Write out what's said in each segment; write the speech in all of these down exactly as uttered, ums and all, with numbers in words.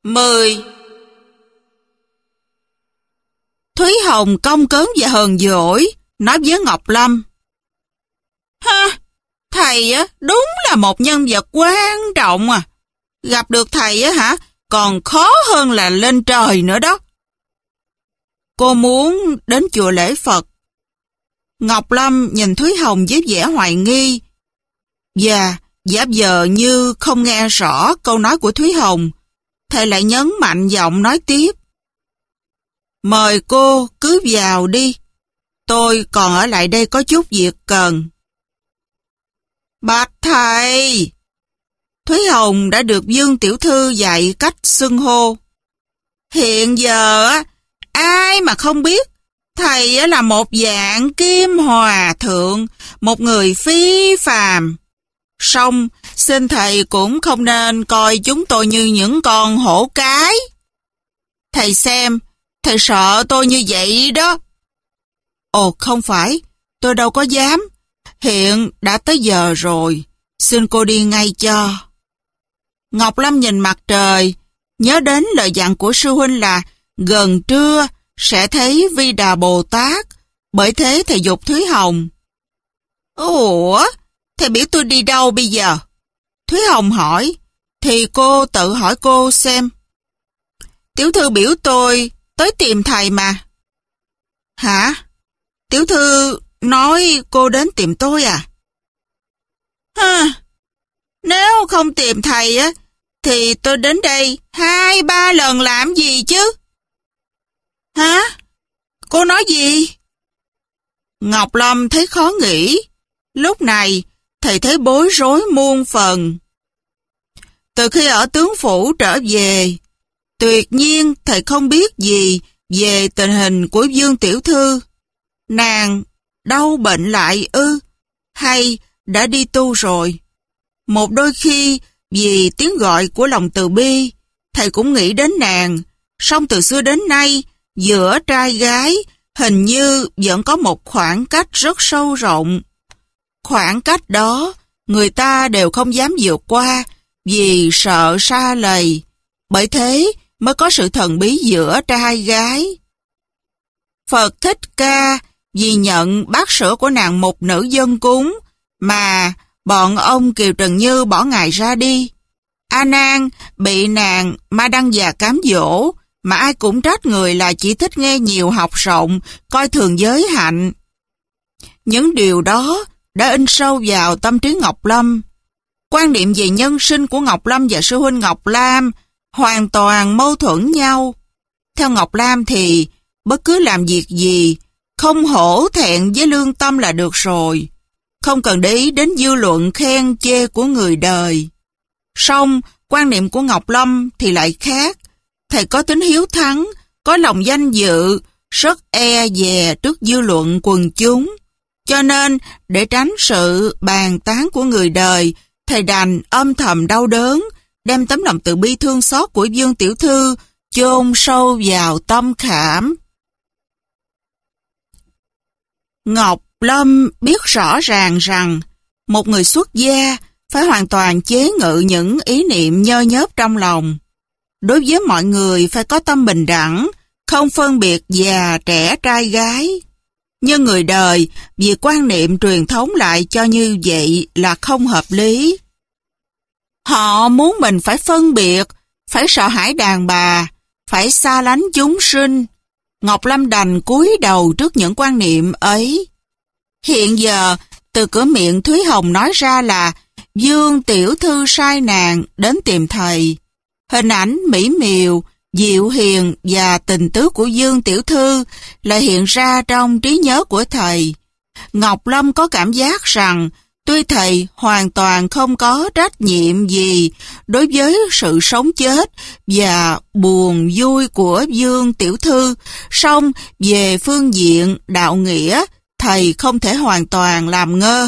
mười. Thúy Hồng cong cớn và hờn dỗi, nói với Ngọc Lâm. Ha, thầy á, đúng là một nhân vật quan trọng à. Gặp được thầy á hả, còn khó hơn là lên trời nữa đó. Cô muốn đến chùa lễ Phật. Ngọc Lâm nhìn Thúy Hồng với vẻ hoài nghi, và giả vờ như không nghe rõ câu nói của Thúy Hồng. Thầy lại nhấn mạnh giọng nói tiếp. Mời cô cứ vào đi. Tôi còn ở lại đây có chút việc cần. Bạch thầy! Thúy Hồng đã được Dương tiểu thư dạy cách xưng hô. Hiện giờ ai mà không biết thầy là một dạng kim hòa thượng, một người phi phàm. Song xin thầy cũng không nên coi chúng tôi như những con hổ cái. Thầy xem, thầy sợ tôi như vậy đó. Ồ không phải, tôi đâu có dám. Hiện đã tới giờ rồi, xin cô đi ngay cho. Ngọc Lâm nhìn mặt trời, nhớ đến lời dặn của sư huynh là gần trưa sẽ thấy Vi Đà Bồ Tát, bởi thế thầy giục Thúy Hồng. Ủa, thầy biết tôi đi đâu bây giờ? Thúy Hồng hỏi, thì cô tự hỏi cô xem. Tiểu thư biểu tôi tới tìm thầy mà. Hả? Tiểu thư nói cô đến tìm tôi à? Ha, nếu không tìm thầy á, thì tôi đến đây hai ba lần làm gì chứ? Hả? Cô nói gì? Ngọc Lâm thấy khó nghĩ. Lúc này, thầy thấy bối rối muôn phần. Từ khi ở tướng phủ trở về, tuyệt nhiên thầy không biết gì về tình hình của Dương tiểu thư. Nàng đau bệnh lại ư, hay đã đi tu rồi? Một đôi khi, vì tiếng gọi của lòng từ bi, thầy cũng nghĩ đến nàng, song từ xưa đến nay, giữa trai gái, hình như vẫn có một khoảng cách rất sâu rộng. Khoảng cách đó, người ta đều không dám vượt qua, vì sợ sa lầy, bởi thế mới có sự thần bí giữa trai gái. Phật Thích Ca vì nhận bát sữa của nàng một nữ dân cúng, mà bọn ông Kiều Trần Như bỏ ngài ra đi. A Nan bị nàng ma đăng già cám dỗ, mà ai cũng trách người là chỉ thích nghe nhiều học rộng, coi thường giới hạnh. Những điều đó đã in sâu vào tâm trí Ngọc Lâm. Quan niệm về nhân sinh của Ngọc Lâm và sư huynh Ngọc Lam hoàn toàn mâu thuẫn nhau. Theo Ngọc Lam thì bất cứ làm việc gì không hổ thẹn với lương tâm là được rồi, không cần để ý đến dư luận khen chê của người đời. Song quan niệm của Ngọc Lâm thì lại khác. Thầy có tính hiếu thắng, có lòng danh dự, rất e dè trước dư luận quần chúng. Cho nên, để tránh sự bàn tán của người đời, thầy đành âm thầm đau đớn, đem tấm lòng từ bi thương xót của Dương tiểu thư chôn sâu vào tâm khảm. Ngọc Lâm biết rõ ràng rằng một người xuất gia phải hoàn toàn chế ngự những ý niệm nhơ nhớp trong lòng. Đối với mọi người phải có tâm bình đẳng, không phân biệt già trẻ trai gái. Nhưng người đời vì quan niệm truyền thống lại cho như vậy là không hợp lý. Họ muốn mình phải phân biệt, phải sợ hãi đàn bà, phải xa lánh chúng sinh. Ngọc Lâm đành cúi đầu trước những quan niệm ấy. Hiện giờ, từ cửa miệng Thúy Hồng nói ra là Dương tiểu thư sai nàng đến tìm thầy. Hình ảnh mỹ miều, dịu hiền và tình tứ của Dương tiểu thư lại hiện ra trong trí nhớ của thầy. Ngọc Lâm có cảm giác rằng tuy thầy hoàn toàn không có trách nhiệm gì đối với sự sống chết và buồn vui của Dương tiểu thư, song về phương diện đạo nghĩa, thầy không thể hoàn toàn làm ngơ.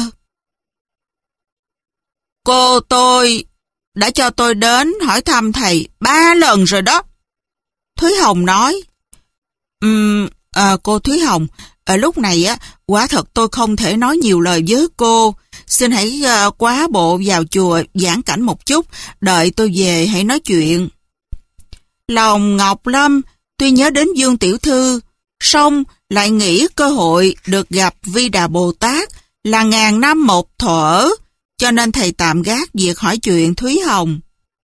Cô tôi đã cho tôi đến hỏi thăm thầy ba lần rồi đó. Thúy Hồng nói. Um, à, cô Thúy Hồng, ở lúc này á, quả thật tôi không thể nói nhiều lời với cô. Xin hãy uh, quá bộ vào chùa giảng cảnh một chút, đợi tôi về hãy nói chuyện. Lòng Ngọc Lâm tuy nhớ đến Dương tiểu thư, song lại nghĩ cơ hội được gặp Vi Đà Bồ Tát là ngàn năm một thuở, cho nên thầy tạm gác việc hỏi chuyện Thúy Hồng.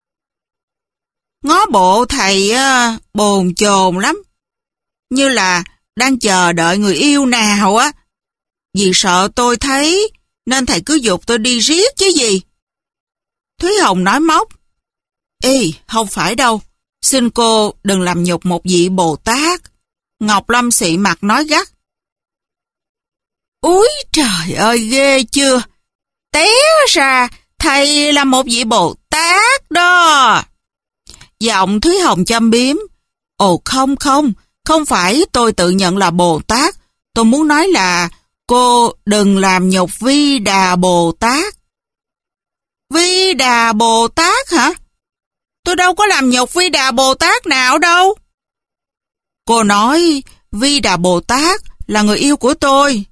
Ngó bộ thầy uh, bồn chồn lắm, như là đang chờ đợi người yêu nào á. Vì sợ tôi thấy, nên thầy cứ giục tôi đi riết chứ gì. Thúy Hồng nói móc. Ê, không phải đâu, xin cô đừng làm nhục một vị Bồ Tát. Ngọc Lâm xị mặt nói gắt. Úi trời ơi, ghê chưa? Té ra thầy là một vị Bồ Tát đó. Giọng Thúy Hồng châm biếm. Ồ không không, không phải tôi tự nhận là Bồ Tát. Tôi muốn nói là cô đừng làm nhục Vi Đà Bồ Tát. Vi Đà Bồ Tát hả? Tôi đâu có làm nhục Vi Đà Bồ Tát nào đâu. Cô nói Vi Đà Bồ Tát là người yêu của tôi.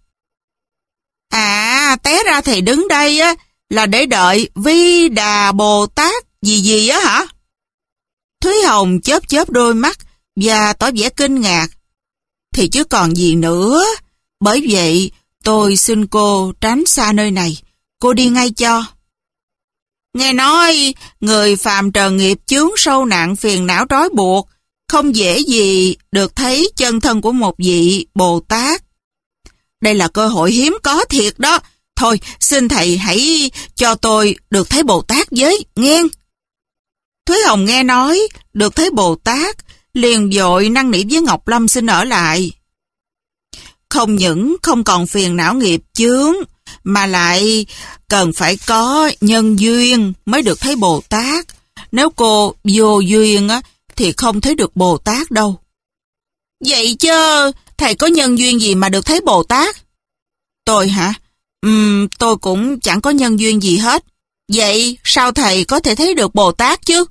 À, té ra thầy đứng đây á là để đợi Vi Đà Bồ Tát gì gì á hả? Thúy Hồng chớp chớp đôi mắt và tỏ vẻ kinh ngạc. Thì chứ còn gì nữa. Bởi vậy tôi xin cô tránh xa nơi này. Cô đi ngay cho. Nghe nói người phàm trần nghiệp chướng sâu nặng phiền não trói buộc, không dễ gì được thấy chân thân của một vị Bồ Tát. Đây là cơ hội hiếm có thiệt đó. Thôi, xin thầy hãy cho tôi được thấy Bồ Tát với, nghe. Thúy Hồng nghe nói được thấy Bồ Tát, liền vội năn nỉ với Ngọc Lâm xin ở lại. Không những không còn phiền não nghiệp chướng, mà lại cần phải có nhân duyên mới được thấy Bồ Tát. Nếu cô vô duyên á, thì không thấy được Bồ Tát đâu. Vậy chứ thầy có nhân duyên gì mà được thấy Bồ Tát? Tôi hả? Ừm, tôi cũng chẳng có nhân duyên gì hết. Vậy sao thầy có thể thấy được Bồ Tát chứ?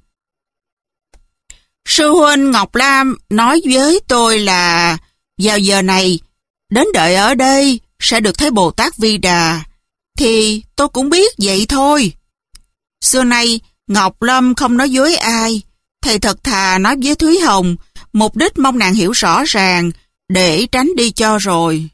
Sư huynh Ngọc Lam nói với tôi là vào giờ này đến đợi ở đây sẽ được thấy Bồ Tát Vi Đà. Thì tôi cũng biết vậy thôi. Xưa nay Ngọc Lâm không nói dối ai. Thầy thật thà nói với Thúy Hồng, mục đích mong nàng hiểu rõ ràng để tránh đi cho rồi.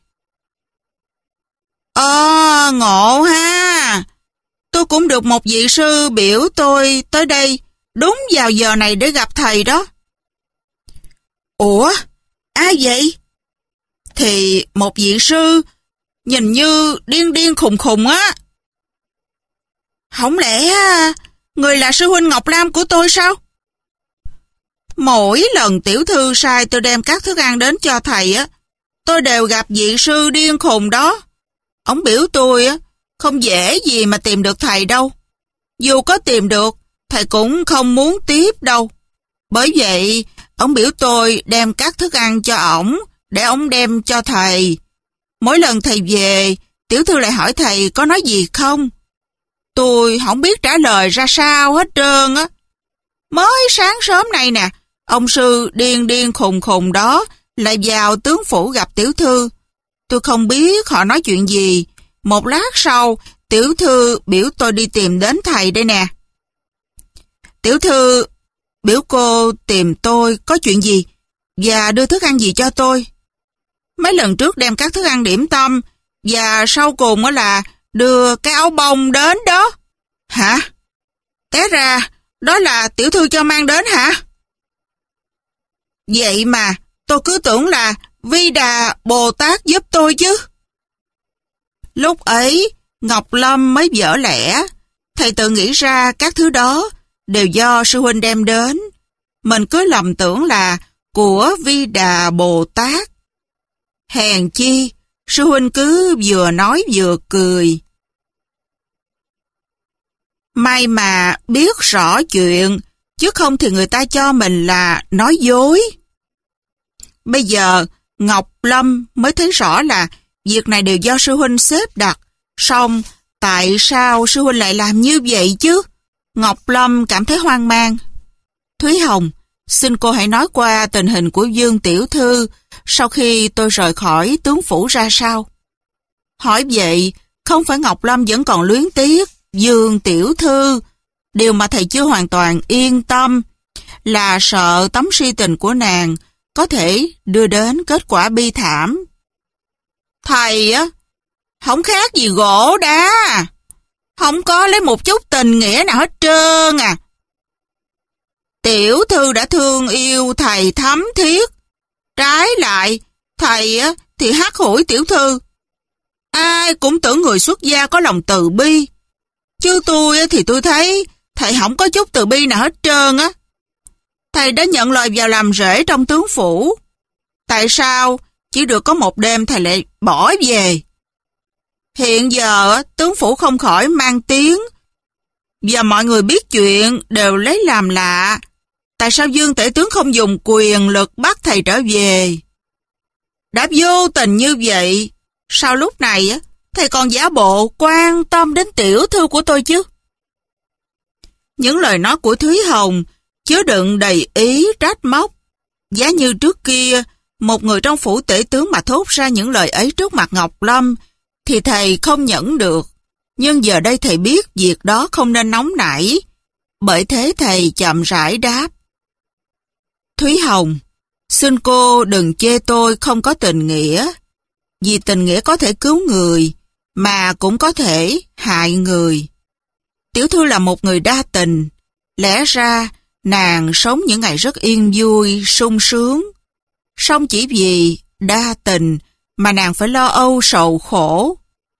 Ờ, ngộ ha. Tôi cũng được một vị sư biểu tôi tới đây đúng vào giờ này để gặp thầy đó. Ủa, ai vậy? Thì một vị sư nhìn như điên điên khùng khùng á. Không lẽ người là sư huynh Ngọc Lam của tôi sao? Mỗi lần tiểu thư sai tôi đem các thức ăn đến cho thầy á, tôi đều gặp vị sư điên khùng đó. Ông biểu tôi á, không dễ gì mà tìm được thầy đâu. Dù có tìm được, thầy cũng không muốn tiếp đâu. Bởi vậy, ông biểu tôi đem các thức ăn cho ổng, để ổng đem cho thầy. Mỗi lần thầy về, tiểu thư lại hỏi thầy có nói gì không. Tôi không biết trả lời ra sao hết trơn á. Mới sáng sớm này nè, ông sư điên điên khùng khùng đó lại vào tướng phủ gặp tiểu thư. Tôi không biết họ nói chuyện gì. Một lát sau, tiểu thư biểu tôi đi tìm đến thầy đây nè. Tiểu thư biểu cô tìm tôi có chuyện gì và đưa thức ăn gì cho tôi. Mấy lần trước đem các thức ăn điểm tâm và sau cùng là đưa cái áo bông đến đó. Hả? Té ra đó là tiểu thư cho mang đến hả? Vậy mà tôi cứ tưởng là Vi Đà Bồ Tát giúp tôi chứ. Lúc ấy Ngọc Lâm mới vỡ lẽ. Thầy tự nghĩ ra các thứ đó đều do sư huynh đem đến. Mình cứ lầm tưởng là của Vi Đà Bồ Tát. Hèn chi sư huynh cứ vừa nói vừa cười. May mà biết rõ chuyện, chứ không thì người ta cho mình là nói dối. Bây giờ Ngọc Lâm mới thấy rõ là việc này đều do sư huynh xếp đặt. Song tại sao sư huynh lại làm như vậy chứ? Ngọc Lâm cảm thấy hoang mang. Thúy Hồng, xin cô hãy nói qua tình hình của Dương tiểu thư sau khi tôi rời khỏi tướng phủ ra sao. Hỏi vậy, không phải Ngọc Lâm vẫn còn luyến tiếc Dương tiểu thư, điều mà thầy chưa hoàn toàn yên tâm. là sợ tấm si tình của nàng có thể đưa đến kết quả bi thảm. Thầy á, không khác gì gỗ đá, không có lấy một chút tình nghĩa nào hết trơn à. Tiểu thư đã thương yêu thầy thấm thiết, trái lại, thầy á thì hắt hủi tiểu thư. Ai cũng tưởng người xuất gia có lòng từ bi, chứ tôi thì tôi thấy thầy không có chút từ bi nào hết trơn á. Thầy đã nhận lời vào làm rể trong tướng phủ. Tại sao chỉ được có một đêm thầy lại bỏ về? Hiện giờ tướng phủ không khỏi mang tiếng, và mọi người biết chuyện đều lấy làm lạ. Tại sao Dương tể tướng không dùng quyền lực bắt thầy trở về? Đã vô tình như vậy, sao lúc này thầy còn giả bộ quan tâm đến tiểu thư của tôi chứ? Những lời nói của Thúy Hồng chứa đựng đầy ý trách móc. Giá như trước kia, một người trong phủ tể tướng mà thốt ra những lời ấy trước mặt Ngọc Lâm, thì thầy không nhẫn được. Nhưng giờ đây thầy biết việc đó không nên nóng nảy. Bởi thế thầy chậm rãi đáp. Thúy Hồng, xin cô đừng chê tôi không có tình nghĩa. Vì tình nghĩa có thể cứu người, mà cũng có thể hại người. Tiểu thư là một người đa tình. Lẽ ra, nàng sống những ngày rất yên vui, sung sướng. Song chỉ vì đa tình mà nàng phải lo âu sầu khổ.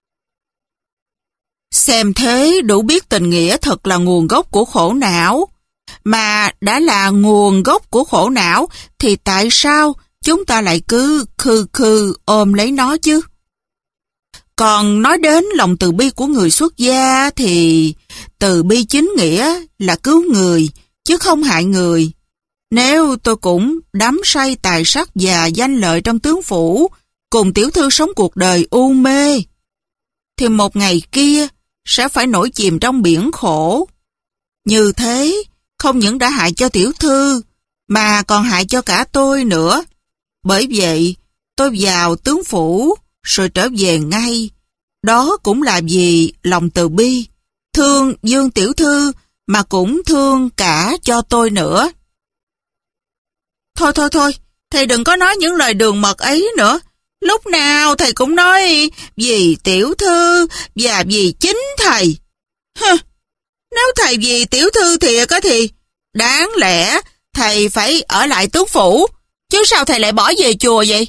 Xem thế đủ biết tình nghĩa thật là nguồn gốc của khổ não. Mà đã là nguồn gốc của khổ não thì tại sao chúng ta lại cứ khư khư ôm lấy nó chứ? Còn nói đến lòng từ bi của người xuất gia thì từ bi chính nghĩa là cứu người chứ không hại người. Nếu tôi cũng đắm say tài sắc và danh lợi trong tướng phủ, cùng tiểu thư sống cuộc đời u mê, thì một ngày kia sẽ phải nổi chìm trong biển khổ. Như thế, không những đã hại cho tiểu thư, mà còn hại cho cả tôi nữa. Bởi vậy, tôi vào tướng phủ, rồi trở về ngay. Đó cũng là vì lòng từ bi, thương Dương tiểu thư, mà cũng thương cả cho tôi nữa. Thôi thôi thôi, thầy đừng có nói những lời đường mật ấy nữa. Lúc nào thầy cũng nói vì tiểu thư và vì chính thầy. Hừ, nếu thầy vì tiểu thư thiệt á thì đáng lẽ thầy phải ở lại tướng phủ, chứ sao thầy lại bỏ về chùa vậy?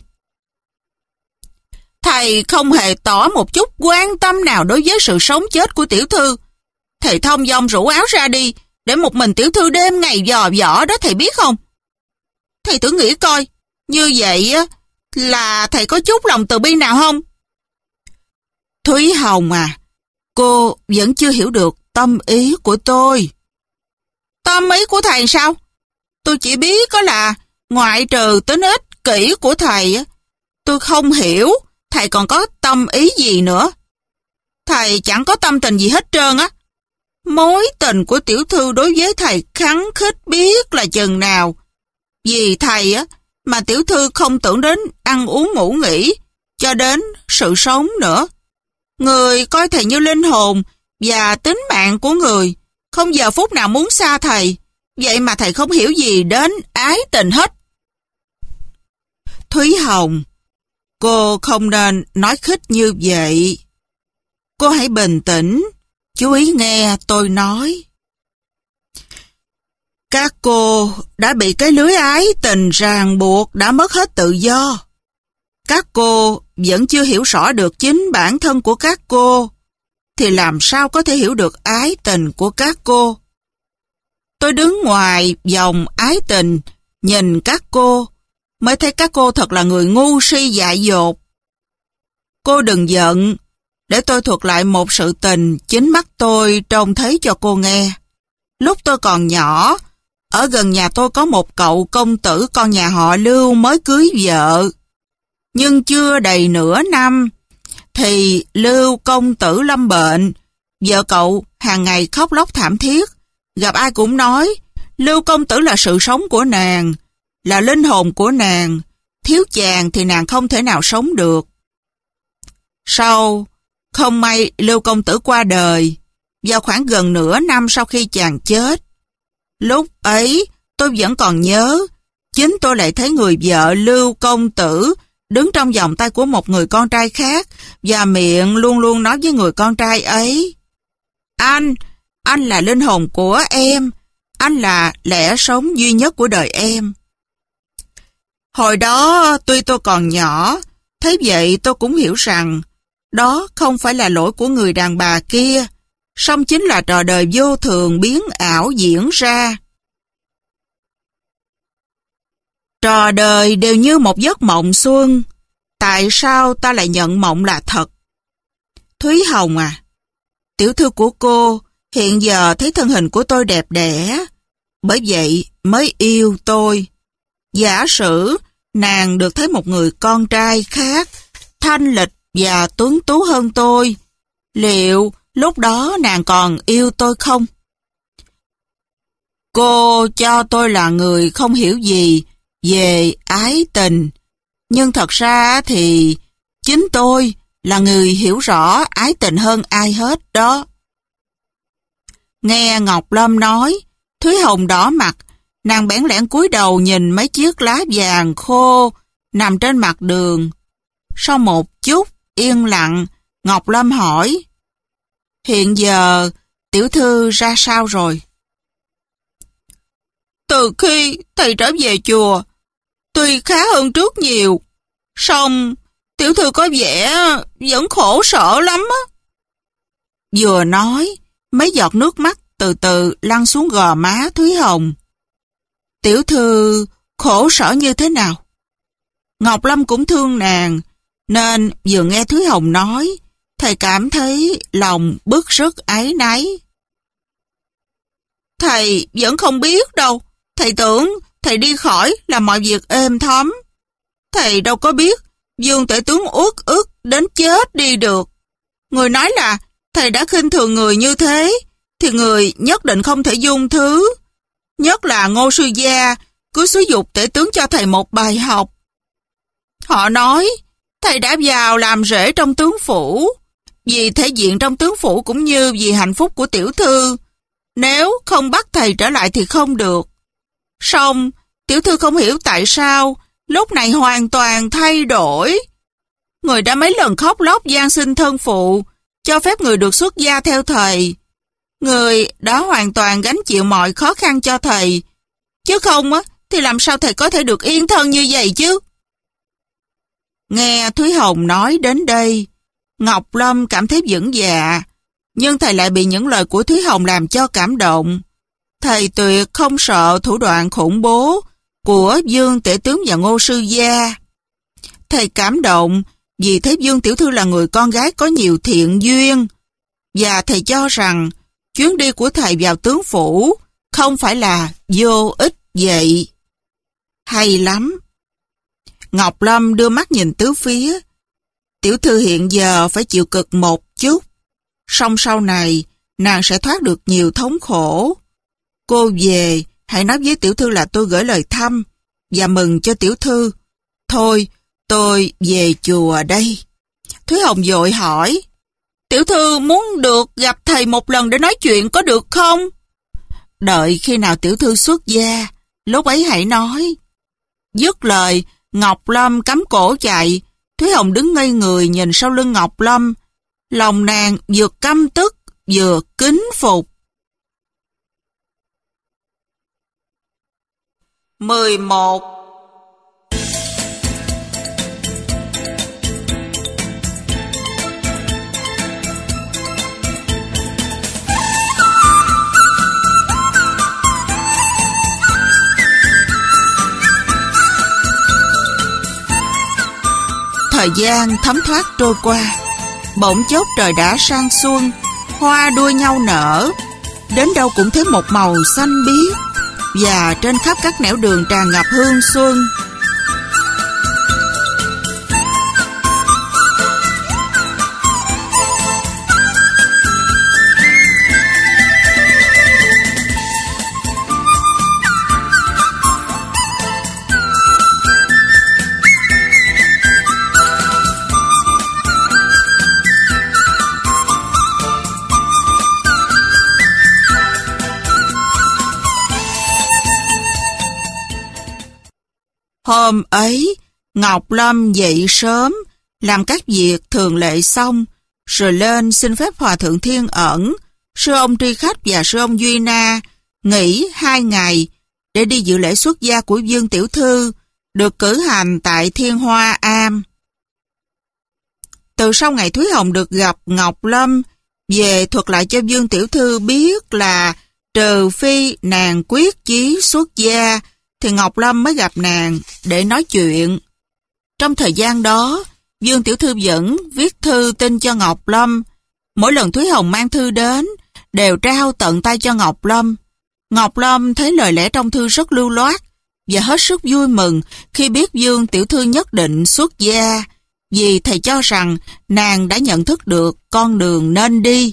Thầy không hề tỏ một chút quan tâm nào đối với sự sống chết của tiểu thư. Thầy thông dong rủ áo ra đi, để một mình tiểu thư đêm ngày dò dỏ đó, thầy biết không? Thầy thử nghĩ coi, như vậy á là thầy có chút lòng từ bi nào không? Thúy Hồng à, cô vẫn chưa hiểu được tâm ý của tôi. Tâm ý của thầy sao? Tôi chỉ biết có là ngoại trừ tính ích kỷ của thầy, tôi không hiểu thầy còn có tâm ý gì nữa. Thầy chẳng có tâm tình gì hết trơn á. Mối tình của tiểu thư đối với thầy khăng khít biết là chừng nào. Vì thầy á mà tiểu thư không tưởng đến ăn uống ngủ nghỉ, cho đến sự sống nữa. Người coi thầy như linh hồn và tính mạng của người, không giờ phút nào muốn xa thầy. Vậy mà thầy không hiểu gì đến ái tình hết. Thúy Hồng, cô không nên nói khích như vậy. Cô hãy bình tĩnh, chú ý nghe tôi nói. Các cô đã bị cái lưới ái tình ràng buộc, đã mất hết tự do. Các cô vẫn chưa hiểu rõ được chính bản thân của các cô, thì làm sao có thể hiểu được ái tình của các cô? Tôi đứng ngoài vòng ái tình, nhìn các cô, mới thấy các cô thật là người ngu si dại dột. Cô đừng giận, để tôi thuật lại một sự tình chính mắt tôi trông thấy cho cô nghe. Lúc tôi còn nhỏ, ở gần nhà tôi có một cậu công tử con nhà họ Lưu mới cưới vợ. Nhưng chưa đầy nửa năm, thì Lưu công tử lâm bệnh. Vợ cậu hàng ngày khóc lóc thảm thiết. Gặp ai cũng nói, Lưu công tử là sự sống của nàng, là linh hồn của nàng. Thiếu chàng thì nàng không thể nào sống được. Sau, không may Lưu công tử qua đời, vào khoảng gần nửa năm sau khi chàng chết. Lúc ấy, tôi vẫn còn nhớ, chính tôi lại thấy người vợ Lưu công tử đứng trong vòng tay của một người con trai khác và miệng luôn luôn nói với người con trai ấy: Anh, anh là linh hồn của em, anh là lẽ sống duy nhất của đời em. Hồi đó tuy tôi còn nhỏ, thế vậy tôi cũng hiểu rằng đó không phải là lỗi của người đàn bà kia, song chính là trò đời vô thường biến ảo diễn ra. Trò đời đều như một giấc mộng xuân, tại sao ta lại nhận mộng là thật? Thúy Hồng à, tiểu thư của cô hiện giờ thấy thân hình của tôi đẹp đẽ, bởi vậy mới yêu tôi. Giả sử nàng được thấy một người con trai khác, thanh lịch và tuấn tú hơn tôi, liệu lúc đó nàng còn yêu tôi không? Cô cho tôi là người không hiểu gì về ái tình, nhưng thật ra thì chính tôi là người hiểu rõ ái tình hơn ai hết đó. Nghe Ngọc Lâm nói, Thúy Hồng đỏ mặt, nàng bẽn lẽn cúi đầu nhìn mấy chiếc lá vàng khô nằm trên mặt đường. Sau một chút yên lặng, Ngọc Lâm hỏi: Hiện giờ tiểu thư ra sao rồi? Từ khi thầy trở về chùa, tuy khá hơn trước nhiều, song tiểu thư có vẻ vẫn khổ sở lắm á. Vừa nói, mấy giọt nước mắt từ từ lăn xuống gò má Thúy Hồng. Tiểu thư khổ sở như thế nào? Ngọc Lâm cũng thương nàng, nên vừa nghe Thúy Hồng nói, thầy cảm thấy lòng bức rứt áy náy. Thầy vẫn không biết đâu, thầy tưởng thầy đi khỏi là mọi việc êm thấm. Thầy đâu có biết Dương Tể Tướng uất ức đến chết đi được. Người nói là thầy đã khinh thường người như thế, thì người nhất định không thể dung thứ. Nhất là Ngô Sư Gia cứ xúi giục Tể Tướng cho thầy một bài học. Họ nói thầy đã vào làm rể trong tướng phủ, vì thể diện trong tướng phủ cũng như vì hạnh phúc của tiểu thư. Nếu không bắt thầy trở lại thì không được. Song tiểu thư không hiểu tại sao lúc này hoàn toàn thay đổi. Người đã mấy lần khóc lóc van xin thân phụ cho phép người được xuất gia theo thầy. Người đã hoàn toàn gánh chịu mọi khó khăn cho thầy, chứ không á thì làm sao thầy có thể được yên thân như vậy chứ? Nghe Thúy Hồng nói đến đây, Ngọc Lâm cảm thấy vững dạ, nhưng thầy lại bị những lời của Thúy Hồng làm cho cảm động. Thầy tuyệt không sợ thủ đoạn khủng bố của Dương Tể Tướng và Ngô Sư Gia. Thầy cảm động vì thấy Dương tiểu thư là người con gái có nhiều thiện duyên, và thầy cho rằng chuyến đi của thầy vào tướng phủ không phải là vô ích vậy. Hay lắm. Ngọc Lâm đưa mắt nhìn tứ phía. Tiểu thư hiện giờ phải chịu cực một chút, song sau này nàng sẽ thoát được nhiều thống khổ. Cô về, hãy nói với tiểu thư là tôi gửi lời thăm và mừng cho tiểu thư. Thôi, tôi về chùa đây. Thúy Hồng vội hỏi: Tiểu thư muốn được gặp thầy một lần để nói chuyện có được không? Đợi khi nào tiểu thư xuất gia, lúc ấy hãy nói. Dứt lời, Ngọc Lâm cắm cổ chạy. Thúy Hồng đứng ngây người nhìn sau lưng Ngọc Lâm. Lòng nàng vừa căm tức vừa kính phục. mười một. Thời gian thấm thoát trôi qua, bỗng chốc trời đã sang xuân, hoa đua nhau nở, đến đâu cũng thấy một màu xanh biếc, và trên khắp các nẻo đường tràn ngập hương xuân. Hôm ấy, Ngọc Lâm dậy sớm, làm các việc thường lệ xong, rồi lên xin phép Hòa Thượng Thiên Ẩn, sư ông Tri Khách và sư ông Duy Na nghỉ hai ngày để đi dự lễ xuất gia của Dương Tiểu Thư, được cử hành tại Thiên Hoa Am. Từ sau ngày Thúy Hồng được gặp Ngọc Lâm, về thuật lại cho Dương Tiểu Thư biết là trừ phi nàng quyết chí xuất gia, thì Ngọc Lâm mới gặp nàng để nói chuyện. Trong thời gian đó, Dương Tiểu Thư vẫn viết thư tin cho Ngọc Lâm. Mỗi lần Thúy Hồng mang thư đến, đều trao tận tay cho Ngọc Lâm. Ngọc Lâm thấy lời lẽ trong thư rất lưu loát và hết sức vui mừng khi biết Dương Tiểu Thư nhất định xuất gia, vì thầy cho rằng nàng đã nhận thức được con đường nên đi.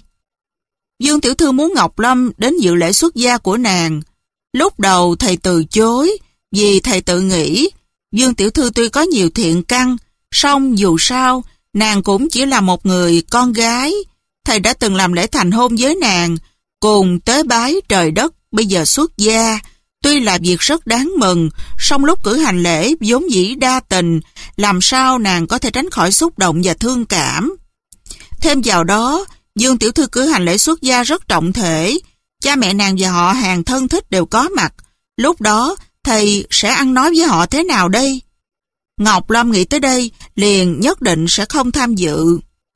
Dương Tiểu Thư muốn Ngọc Lâm đến dự lễ xuất gia của nàng. Lúc đầu thầy từ chối, vì thầy tự nghĩ Dương Tiểu Thư tuy có nhiều thiện căn, song dù sao, nàng cũng chỉ là một người con gái. Thầy đã từng làm lễ thành hôn với nàng, cùng tế bái trời đất, bây giờ xuất gia. Tuy là việc rất đáng mừng, song lúc cử hành lễ vốn dĩ đa tình, làm sao nàng có thể tránh khỏi xúc động và thương cảm. Thêm vào đó, Dương Tiểu Thư cử hành lễ xuất gia rất trọng thể, cha mẹ nàng và họ hàng thân thích đều có mặt. Lúc đó, thầy sẽ ăn nói với họ thế nào đây? Ngọc Lâm nghĩ tới đây, liền nhất định sẽ không tham dự.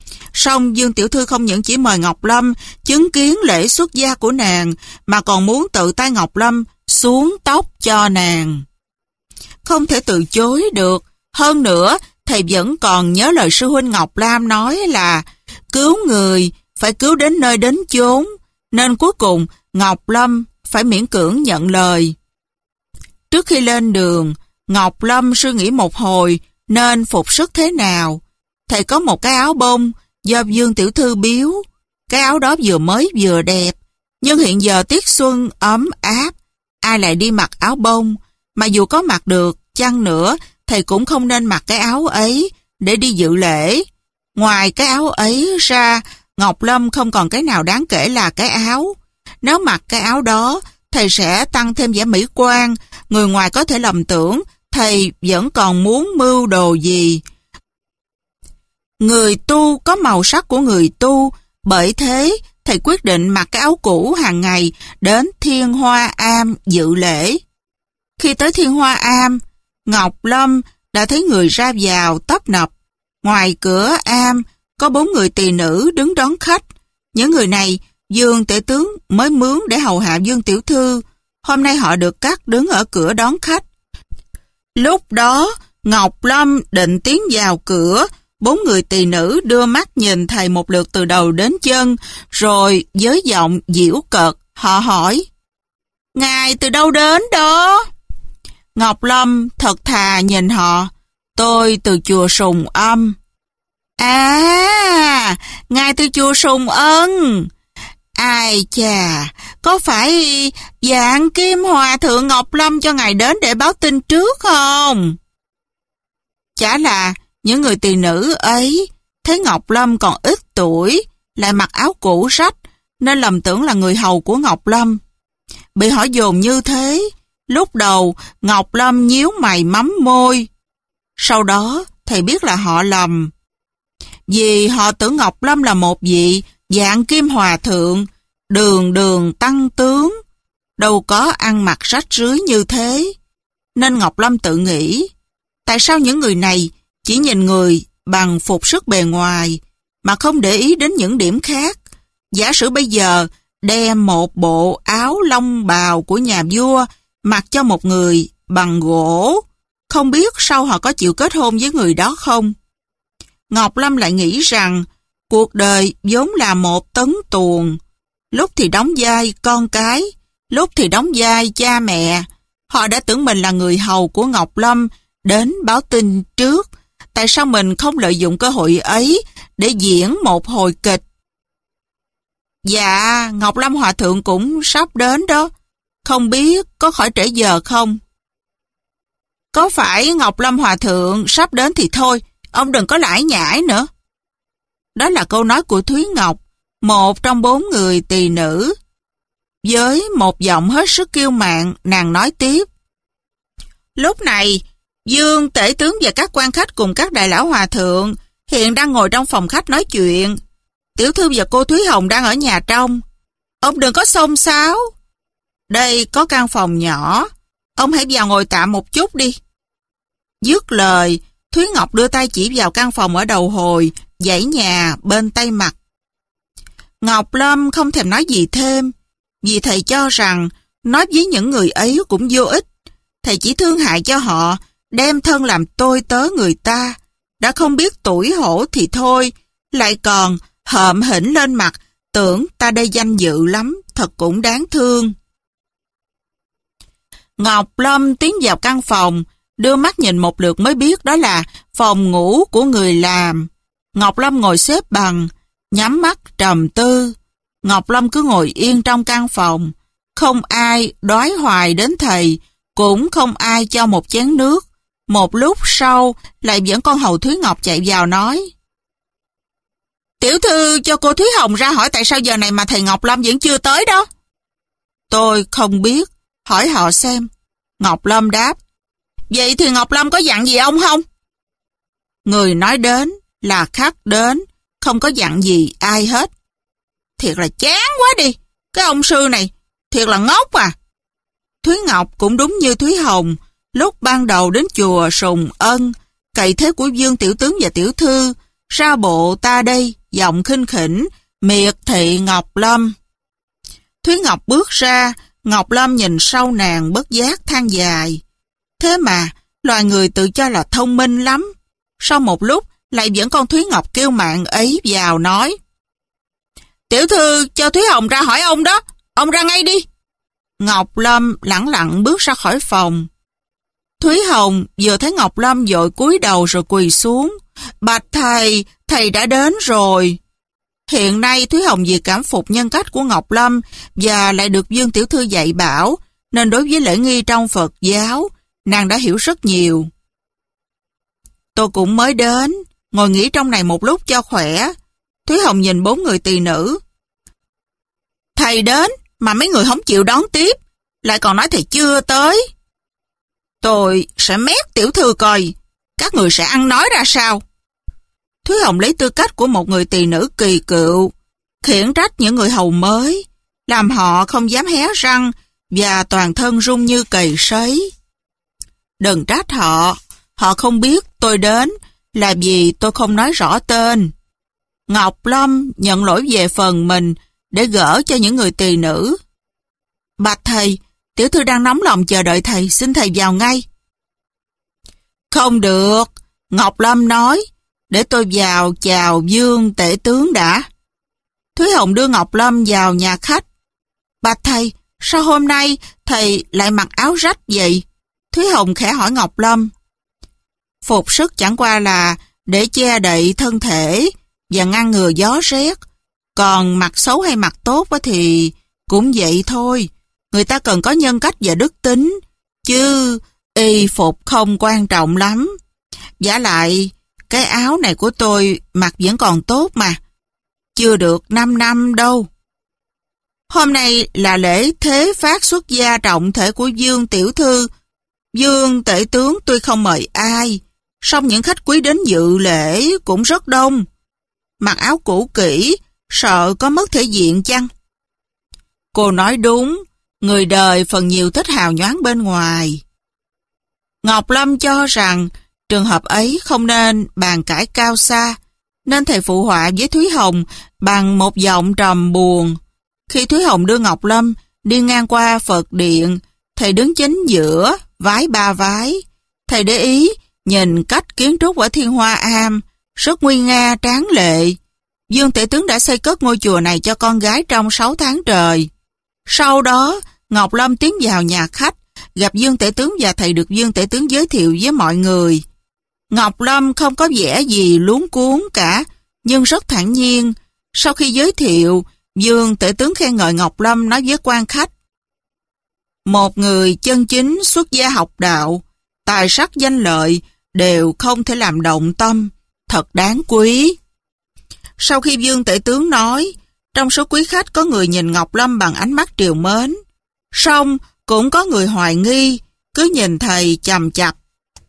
Song Dương Tiểu Thư không những chỉ mời Ngọc Lâm chứng kiến lễ xuất gia của nàng, mà còn muốn tự tay Ngọc Lâm xuống tóc cho nàng. Không thể từ chối được. Hơn nữa, thầy vẫn còn nhớ lời sư huynh Ngọc Lam nói là cứu người phải cứu đến nơi đến chốn, nên cuối cùng Ngọc Lâm phải miễn cưỡng nhận lời. Trước khi lên đường, Ngọc Lâm suy nghĩ một hồi nên phục sức thế nào. Thầy có một cái áo bông do Dương Tiểu Thư biếu. Cái áo đó vừa mới vừa đẹp, nhưng hiện giờ tiết xuân ấm áp, ai lại đi mặc áo bông, mà dù có mặc được chăng nữa, thầy cũng không nên mặc cái áo ấy để đi dự lễ. Ngoài cái áo ấy ra, Ngọc Lâm không còn cái nào đáng kể là cái áo. Nếu mặc cái áo đó, thầy sẽ tăng thêm vẻ mỹ quan, người ngoài có thể lầm tưởng thầy vẫn còn muốn mưu đồ gì. Người tu có màu sắc của người tu, bởi thế thầy quyết định mặc cái áo cũ hàng ngày đến Thiên Hoa Am dự lễ. Khi tới Thiên Hoa Am, Ngọc Lâm đã thấy người ra vào tấp nập. Ngoài cửa am có bốn người tỳ nữ đứng đón khách. Những người này Dương Tể Tướng mới mướn để hầu hạ Dương Tiểu Thư. Hôm nay họ được cắt đứng ở cửa đón khách. Lúc đó Ngọc Lâm định tiến vào cửa, bốn người tỳ nữ đưa mắt nhìn thầy một lượt từ đầu đến chân, rồi với giọng giễu cợt họ hỏi: "Ngài từ đâu đến đó?" Ngọc Lâm thật thà nhìn họ: "Tôi từ chùa Sùng Âm." "À, ngài từ chùa Sùng Ân. Ai chà, có phải Vạn Kim Hòa Thượng Ngọc Lâm cho ngài đến để báo tin trước không?" Chả là những người tỳ nữ ấy thấy Ngọc Lâm còn ít tuổi, lại mặc áo cũ rách, nên lầm tưởng là người hầu của Ngọc Lâm. Bị hỏi dồn như thế, lúc đầu Ngọc Lâm nhíu mày mắm môi. Sau đó thầy biết là họ lầm, vì họ tưởng Ngọc Lâm là một vị Vạn Kim Hòa Thượng, đường đường tăng tướng, đâu có ăn mặc rách rưới như thế. Nên Ngọc Lâm tự nghĩ, tại sao những người này chỉ nhìn người bằng phục sức bề ngoài, mà không để ý đến những điểm khác. Giả sử bây giờ đem một bộ áo lông bào của nhà vua mặc cho một người bằng gỗ, không biết sau họ có chịu kết hôn với người đó không? Ngọc Lâm lại nghĩ rằng cuộc đời vốn là một tấn tuồng, lúc thì đóng vai con cái, lúc thì đóng vai cha mẹ. Họ đã tưởng mình là người hầu của Ngọc Lâm đến báo tin trước, tại sao mình không lợi dụng cơ hội ấy để diễn một hồi kịch? Dạ, Ngọc Lâm Hòa Thượng cũng sắp đến đó, không biết có khỏi trễ giờ không? Có phải Ngọc Lâm Hòa Thượng sắp đến thì thôi, ông đừng có lải nhải nữa. Đó là câu nói của Thúy Ngọc, một trong bốn người tỳ nữ. Với một giọng hết sức kiêu mạn, nàng nói tiếp: Lúc này, Dương tể tướng và các quan khách cùng các đại lão hòa thượng hiện đang ngồi trong phòng khách nói chuyện. Tiểu thư và cô Thúy Hồng đang ở nhà trong. Ông đừng có xôn xao. Đây có căn phòng nhỏ. Ông hãy vào ngồi tạm một chút đi. Dứt lời, Thúy Ngọc đưa tay chỉ vào căn phòng ở đầu hồi, dãy nhà bên tay mặt. Ngọc Lâm không thèm nói gì thêm, vì thầy cho rằng nói với những người ấy cũng vô ích. Thầy chỉ thương hại cho họ, đem thân làm tôi tớ người ta. Đã không biết tủi hổ thì thôi, lại còn hợm hỉnh lên mặt, tưởng ta đây danh dự lắm, thật cũng đáng thương. Ngọc Lâm tiến vào căn phòng, đưa mắt nhìn một lượt mới biết đó là phòng ngủ của người làm. Ngọc Lâm ngồi xếp bằng, nhắm mắt trầm tư. Ngọc Lâm cứ ngồi yên trong căn phòng, không ai đói hoài đến thầy, cũng không ai cho một chén nước. Một lúc sau, lại dẫn con hầu Thúy Ngọc chạy vào nói: Tiểu thư cho cô Thúy Hồng ra hỏi tại sao giờ này mà thầy Ngọc Lâm vẫn chưa tới đó. Tôi không biết, hỏi họ xem. Ngọc Lâm đáp: Vậy thì Ngọc Lâm có dặn gì ông không? Người nói đến là khắc đến, không có dặn gì ai hết. Thiệt là chán quá đi, cái ông sư này, thiệt là ngốc à. Thúy Ngọc cũng đúng như Thúy Hồng, lúc ban đầu đến chùa Sùng Ân, cậy thế của Dương tiểu tướng và tiểu thư, ra bộ ta đây, giọng khinh khỉnh, miệt thị Ngọc Lâm. Thúy Ngọc bước ra, Ngọc Lâm nhìn sau nàng bất giác than dài. Thế mà, loài người tự cho là thông minh lắm. Sau một lúc, lại dẫn con Thúy Ngọc kêu mạng ấy vào nói: Tiểu thư cho Thúy Hồng ra hỏi ông đó, ông ra ngay đi. Ngọc Lâm lẳng lặng bước ra khỏi phòng. Thúy Hồng vừa thấy Ngọc Lâm vội cúi đầu rồi quỳ xuống: Bạch thầy, thầy đã đến rồi. Hiện nay Thúy Hồng vì cảm phục nhân cách của Ngọc Lâm và lại được Dương tiểu thư dạy bảo, nên đối với lễ nghi trong Phật giáo, nàng đã hiểu rất nhiều. Tôi cũng mới đến, ngồi nghỉ trong này một lúc cho khỏe. Thúy Hồng nhìn bốn người tỳ nữ. Thầy đến mà mấy người không chịu đón tiếp, lại còn nói thầy chưa tới. Tôi sẽ mét tiểu thư coi, các người sẽ ăn nói ra sao. Thúy Hồng lấy tư cách của một người tỳ nữ kỳ cựu, khiển trách những người hầu mới, làm họ không dám hé răng và toàn thân run như cầy sấy. Đừng trách họ, họ không biết tôi đến là vì tôi không nói rõ tên. Ngọc Lâm nhận lỗi về phần mình để gỡ cho những người tỳ nữ. Bạch thầy, tiểu thư đang nóng lòng chờ đợi thầy, xin thầy vào ngay. Không được, Ngọc Lâm nói, để tôi vào chào Dương tể tướng đã. Thúy Hồng đưa Ngọc Lâm vào nhà khách. Bạch thầy, sao hôm nay thầy lại mặc áo rách vậy? Thúy Hồng khẽ hỏi Ngọc Lâm. Phục sức chẳng qua là để che đậy thân thể và ngăn ngừa gió rét. Còn mặc xấu hay mặc tốt thì cũng vậy thôi. Người ta cần có nhân cách và đức tính, chứ y phục không quan trọng lắm. Vả lại, cái áo này của tôi mặc vẫn còn tốt mà. Chưa được năm năm đâu. Hôm nay là lễ thế phát xuất gia trọng thể của Dương tiểu thư. Dương tể tướng tuy không mời ai, song những khách quý đến dự lễ cũng rất đông. Mặc áo cũ kỹ, sợ có mất thể diện chăng? Cô nói đúng, người đời phần nhiều thích hào nhoáng bên ngoài. Ngọc Lâm cho rằng trường hợp ấy không nên bàn cãi cao xa, nên thầy phụ họa với Thúy Hồng bằng một giọng trầm buồn. Khi Thúy Hồng đưa Ngọc Lâm đi ngang qua Phật điện, thầy đứng chính giữa, vái ba vái. Thầy để ý, nhìn cách kiến trúc ở Thiên Hoa Am, rất nguy nga tráng lệ. Dương tể tướng đã xây cất ngôi chùa này cho con gái trong sáu tháng trời. Sau đó, Ngọc Lâm tiến vào nhà khách, gặp Dương tể tướng và thầy được Dương tể tướng giới thiệu với mọi người. Ngọc Lâm không có vẻ gì luống cuống cả, nhưng rất thản nhiên. Sau khi giới thiệu, Dương tể tướng khen ngợi Ngọc Lâm nói với quan khách: Một người chân chính xuất gia học đạo, tài sắc danh lợi đều không thể làm động tâm, thật đáng quý. Sau khi Dương tể tướng nói, trong số quý khách có người nhìn Ngọc Lâm bằng ánh mắt trìu mến, song cũng có người hoài nghi, cứ nhìn thầy chằm chặp.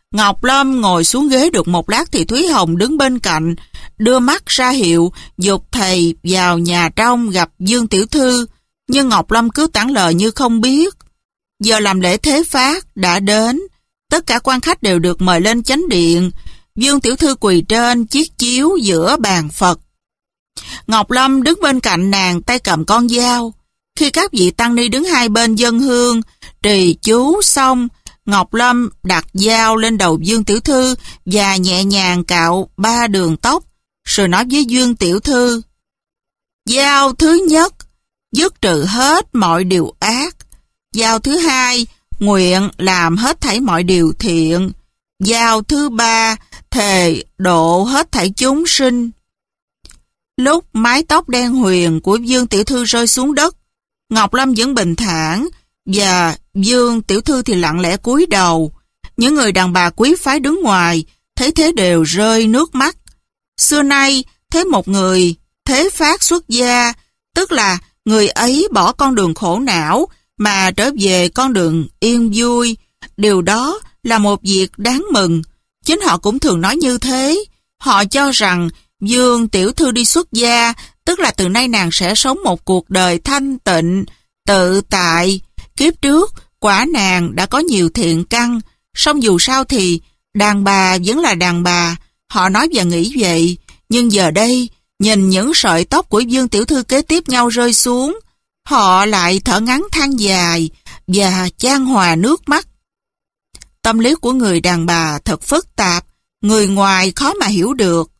Ngọc Lâm ngồi xuống ghế được một lát thì Thúy Hồng đứng bên cạnh, đưa mắt ra hiệu, giục thầy vào nhà trong gặp Dương Tiểu Thư, nhưng Ngọc Lâm cứ tản lờ như không biết. Giờ làm lễ thế phát đã đến, tất cả quan khách đều được mời lên chánh điện. Dương Tiểu Thư quỳ trên chiếc chiếu giữa bàn Phật. Ngọc Lâm đứng bên cạnh nàng, tay cầm con dao. Khi các vị tăng ni đứng hai bên dâng hương, trì chú xong, Ngọc Lâm đặt dao lên đầu Dương Tiểu Thư và nhẹ nhàng cạo ba đường tóc, rồi nói với Dương Tiểu Thư: Dao thứ nhất, dứt trừ hết mọi điều ác. Dao thứ hai, nguyện làm hết thảy mọi điều thiện. Dao thứ ba, thề độ hết thảy chúng sinh. Lúc mái tóc đen huyền của Dương Tiểu Thư rơi xuống đất, Ngọc Lâm vẫn bình thản, và Dương Tiểu Thư thì lặng lẽ cúi đầu. Những người đàn bà quý phái đứng ngoài thấy thế đều rơi nước mắt. Xưa nay thấy một người thế phát xuất gia, tức là người ấy bỏ con đường khổ não mà trở về con đường yên vui. Điều đó là một việc đáng mừng. Chính họ cũng thường nói như thế. Họ cho rằng Dương Tiểu Thư đi xuất gia, tức là từ nay nàng sẽ sống một cuộc đời thanh tịnh, tự tại. Kiếp trước, quả nàng đã có nhiều thiện căn, song dù sao thì đàn bà vẫn là đàn bà. Họ nói và nghĩ vậy, nhưng giờ đây, nhìn những sợi tóc của Dương Tiểu Thư kế tiếp nhau rơi xuống, họ lại thở ngắn than dài và chan hòa nước mắt. Tâm lý của người đàn bà thật phức tạp, người ngoài khó mà hiểu được.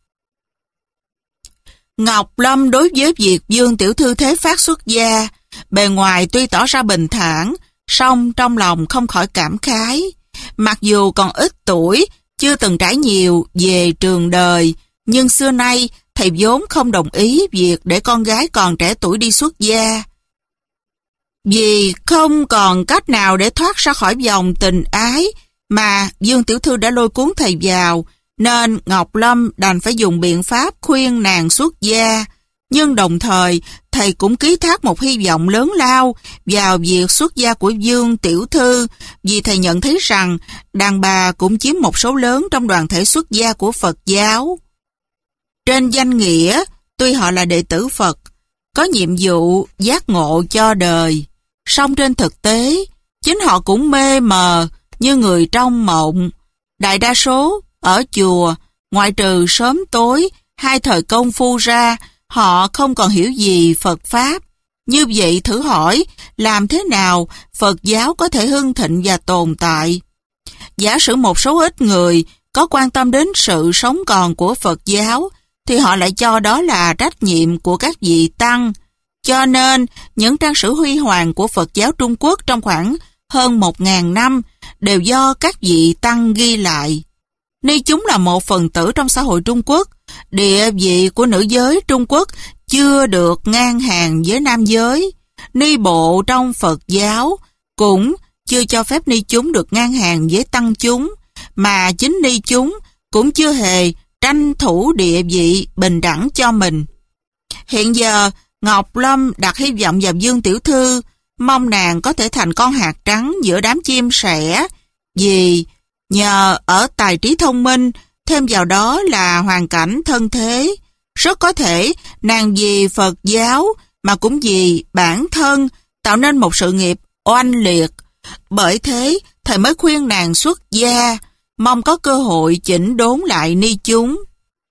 Ngọc Lâm đối với việc Dương Tiểu Thư thế phát xuất gia, bề ngoài tuy tỏ ra bình thản, song trong lòng không khỏi cảm khái. Mặc dù còn ít tuổi, chưa từng trải nhiều về trường đời, nhưng xưa nay thầy vốn không đồng ý việc để con gái còn trẻ tuổi đi xuất gia. Vì không còn cách nào để thoát ra khỏi vòng tình ái mà Dương Tiểu Thư đã lôi cuốn thầy vào, nên Ngọc Lâm đành phải dùng biện pháp khuyên nàng xuất gia. Nhưng đồng thời, thầy cũng ký thác một hy vọng lớn lao vào việc xuất gia của Dương Tiểu Thư, vì thầy nhận thấy rằng đàn bà cũng chiếm một số lớn trong đoàn thể xuất gia của Phật giáo. Trên danh nghĩa, tuy họ là đệ tử Phật, có nhiệm vụ giác ngộ cho đời, song trên thực tế, chính họ cũng mê mờ như người trong mộng. Đại đa số ở chùa, ngoại trừ sớm tối, hai thời công phu ra, họ không còn hiểu gì Phật Pháp. Như vậy thử hỏi, làm thế nào Phật giáo có thể hưng thịnh và tồn tại? Giả sử một số ít người có quan tâm đến sự sống còn của Phật giáo, thì họ lại cho đó là trách nhiệm của các vị tăng. Cho nên, những trang sử huy hoàng của Phật giáo Trung Quốc trong khoảng hơn một ngàn năm đều do các vị tăng ghi lại. Ni chúng là một phần tử trong xã hội Trung Quốc. Địa vị của nữ giới Trung Quốc chưa được ngang hàng với nam giới. Ni bộ trong Phật giáo cũng chưa cho phép ni chúng được ngang hàng với tăng chúng, mà chính ni chúng cũng chưa hề tranh thủ địa vị bình đẳng cho mình. Hiện giờ, Ngọc Lâm đặt hy vọng vào Dương Tiểu Thư, mong nàng có thể thành con hạt trắng giữa đám chim sẻ, vì nhờ ở tài trí thông minh, thêm vào đó là hoàn cảnh thân thế, rất có thể nàng vì Phật giáo mà cũng vì bản thân tạo nên một sự nghiệp oanh liệt. Bởi thế, thầy mới khuyên nàng xuất gia, mong có cơ hội chỉnh đốn lại ni chúng.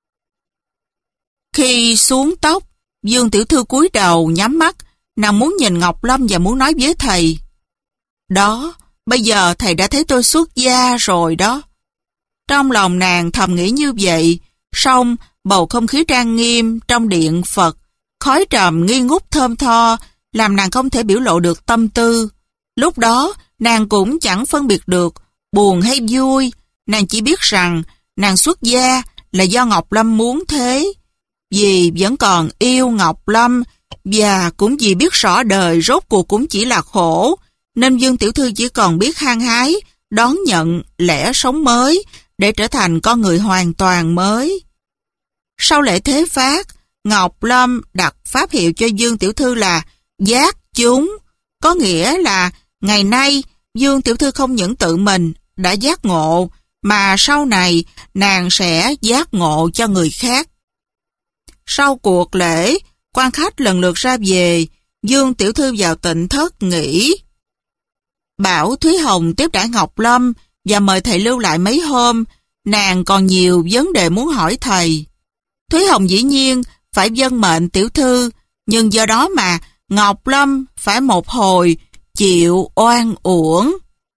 Khi xuống tóc, Dương Tiểu Thư cúi đầu nhắm mắt, nàng muốn nhìn Ngọc Lâm và muốn nói với thầy: Đó, bây giờ thầy đã thấy tôi xuất gia rồi đó. Trong lòng nàng thầm nghĩ như vậy, song bầu không khí trang nghiêm trong điện Phật, khói trầm nghi ngút thơm tho, làm nàng không thể biểu lộ được tâm tư. Lúc đó, nàng cũng chẳng phân biệt được buồn hay vui, nàng chỉ biết rằng nàng xuất gia là do Ngọc Lâm muốn thế. Vì vẫn còn yêu Ngọc Lâm, và cũng vì biết rõ đời rốt cuộc cũng chỉ là khổ, nên Dương Tiểu Thư chỉ còn biết hăng hái đón nhận lẽ sống mới để trở thành con người hoàn toàn mới. Sau lễ thế phát, Ngọc Lâm đặt pháp hiệu cho Dương Tiểu Thư là giác chúng, có nghĩa là ngày nay Dương Tiểu Thư không những tự mình đã giác ngộ, mà sau này nàng sẽ giác ngộ cho người khác. Sau cuộc lễ, quan khách lần lượt ra về, Dương tiểu thư vào tịnh thất nghỉ. Bảo Thúy Hồng tiếp đãi Ngọc Lâm và mời thầy lưu lại mấy hôm, nàng còn nhiều vấn đề muốn hỏi thầy. Thúy Hồng dĩ nhiên phải vâng mệnh tiểu thư, nhưng do đó mà Ngọc Lâm phải một hồi chịu oan uổng.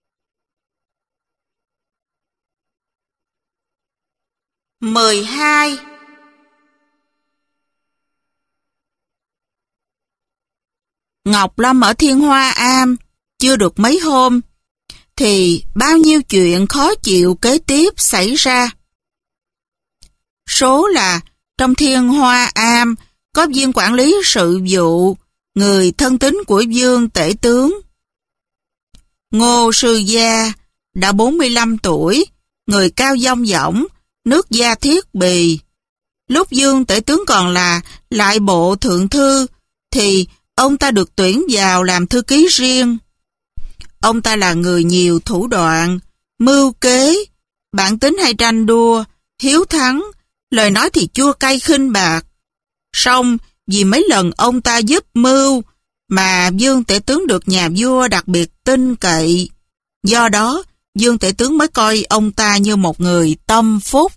mười hai. Ngọc Lâm ở Thiên Hoa Am chưa được mấy hôm, thì bao nhiêu chuyện khó chịu kế tiếp xảy ra. Số là trong Thiên Hoa Am có viên quản lý sự vụ, người thân tín của Dương tể tướng. Ngô Sư Gia đã bốn mươi lăm tuổi, người cao dong dỏng, nước da thiết bì. Lúc Dương tể tướng còn là lại bộ thượng thư, thì ông ta được tuyển vào làm thư ký riêng. Ông ta là người nhiều thủ đoạn, mưu kế, bản tính hay tranh đua, hiếu thắng, lời nói thì chua cay khinh bạc. Song vì mấy lần ông ta giúp mưu mà Dương tể tướng được nhà vua đặc biệt tin cậy. Do đó, Dương tể tướng mới coi ông ta như một người tâm phúc.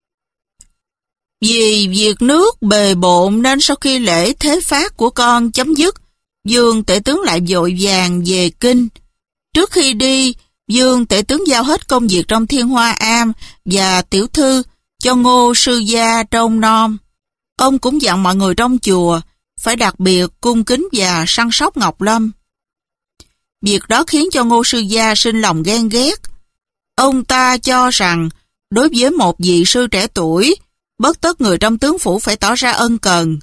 Vì việc nước bề bộn nên sau khi lễ thế phát của con chấm dứt, Dương tể tướng lại vội vàng về kinh. Trước khi đi, Dương tể tướng giao hết công việc trong Thiên Hoa Am và tiểu thư cho Ngô Sư Gia trông nom. Ông cũng dặn mọi người trong chùa phải đặc biệt cung kính và săn sóc Ngọc Lâm. Việc đó khiến cho Ngô Sư Gia sinh lòng ghen ghét. Ông ta cho rằng đối với một vị sư trẻ tuổi, bất tất người trong tướng phủ phải tỏ ra ân cần.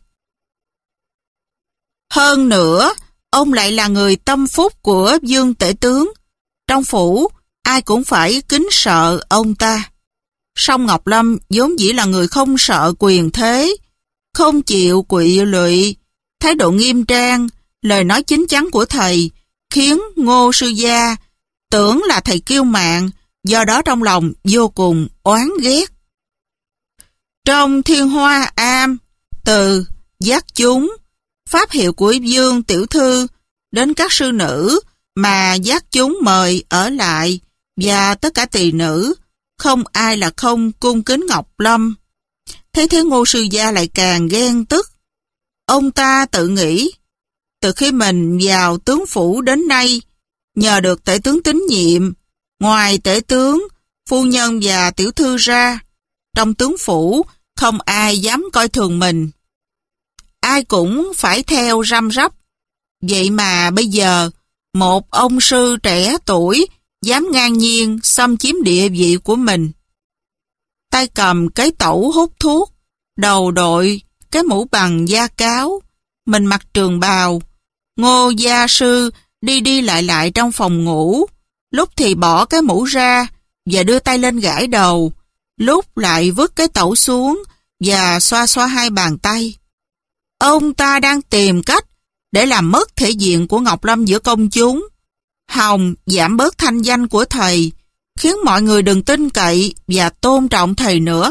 Hơn nữa, ông lại là người tâm phúc của Dương tể tướng. Trong phủ, ai cũng phải kính sợ ông ta. Song Ngọc Lâm vốn dĩ là người không sợ quyền thế, không chịu quỵ lụy. Thái độ nghiêm trang, lời nói chín chắn của thầy khiến Ngô Sư Gia tưởng là thầy kiêu mạn, do đó trong lòng vô cùng oán ghét. Trong Thiên Hoa Am, từ giác chúng, pháp hiệu của Dương tiểu thư đến các sư nữ mà giác chúng mời ở lại và tất cả tỳ nữ, không ai là không cung kính Ngọc Lâm. Thế thế Ngô Sư Gia lại càng ghen tức. Ông ta tự nghĩ, từ khi mình vào tướng phủ đến nay, nhờ được tể tướng tín nhiệm, ngoài tể tướng, phu nhân và tiểu thư ra, trong tướng phủ không ai dám coi thường mình. Ai cũng phải theo răm rắp. Vậy mà bây giờ, một ông sư trẻ tuổi dám ngang nhiên xâm chiếm địa vị của mình. Tay cầm cái tẩu hút thuốc, đầu đội cái mũ bằng da cáo, mình mặc trường bào. Ngô gia sư đi đi lại lại trong phòng ngủ, lúc thì bỏ cái mũ ra và đưa tay lên gãi đầu, lúc lại vứt cái tẩu xuống và xoa xoa hai bàn tay. Ông ta đang tìm cách để làm mất thể diện của Ngọc Lâm giữa công chúng, hòng giảm bớt thanh danh của thầy, khiến mọi người đừng tin cậy và tôn trọng thầy nữa.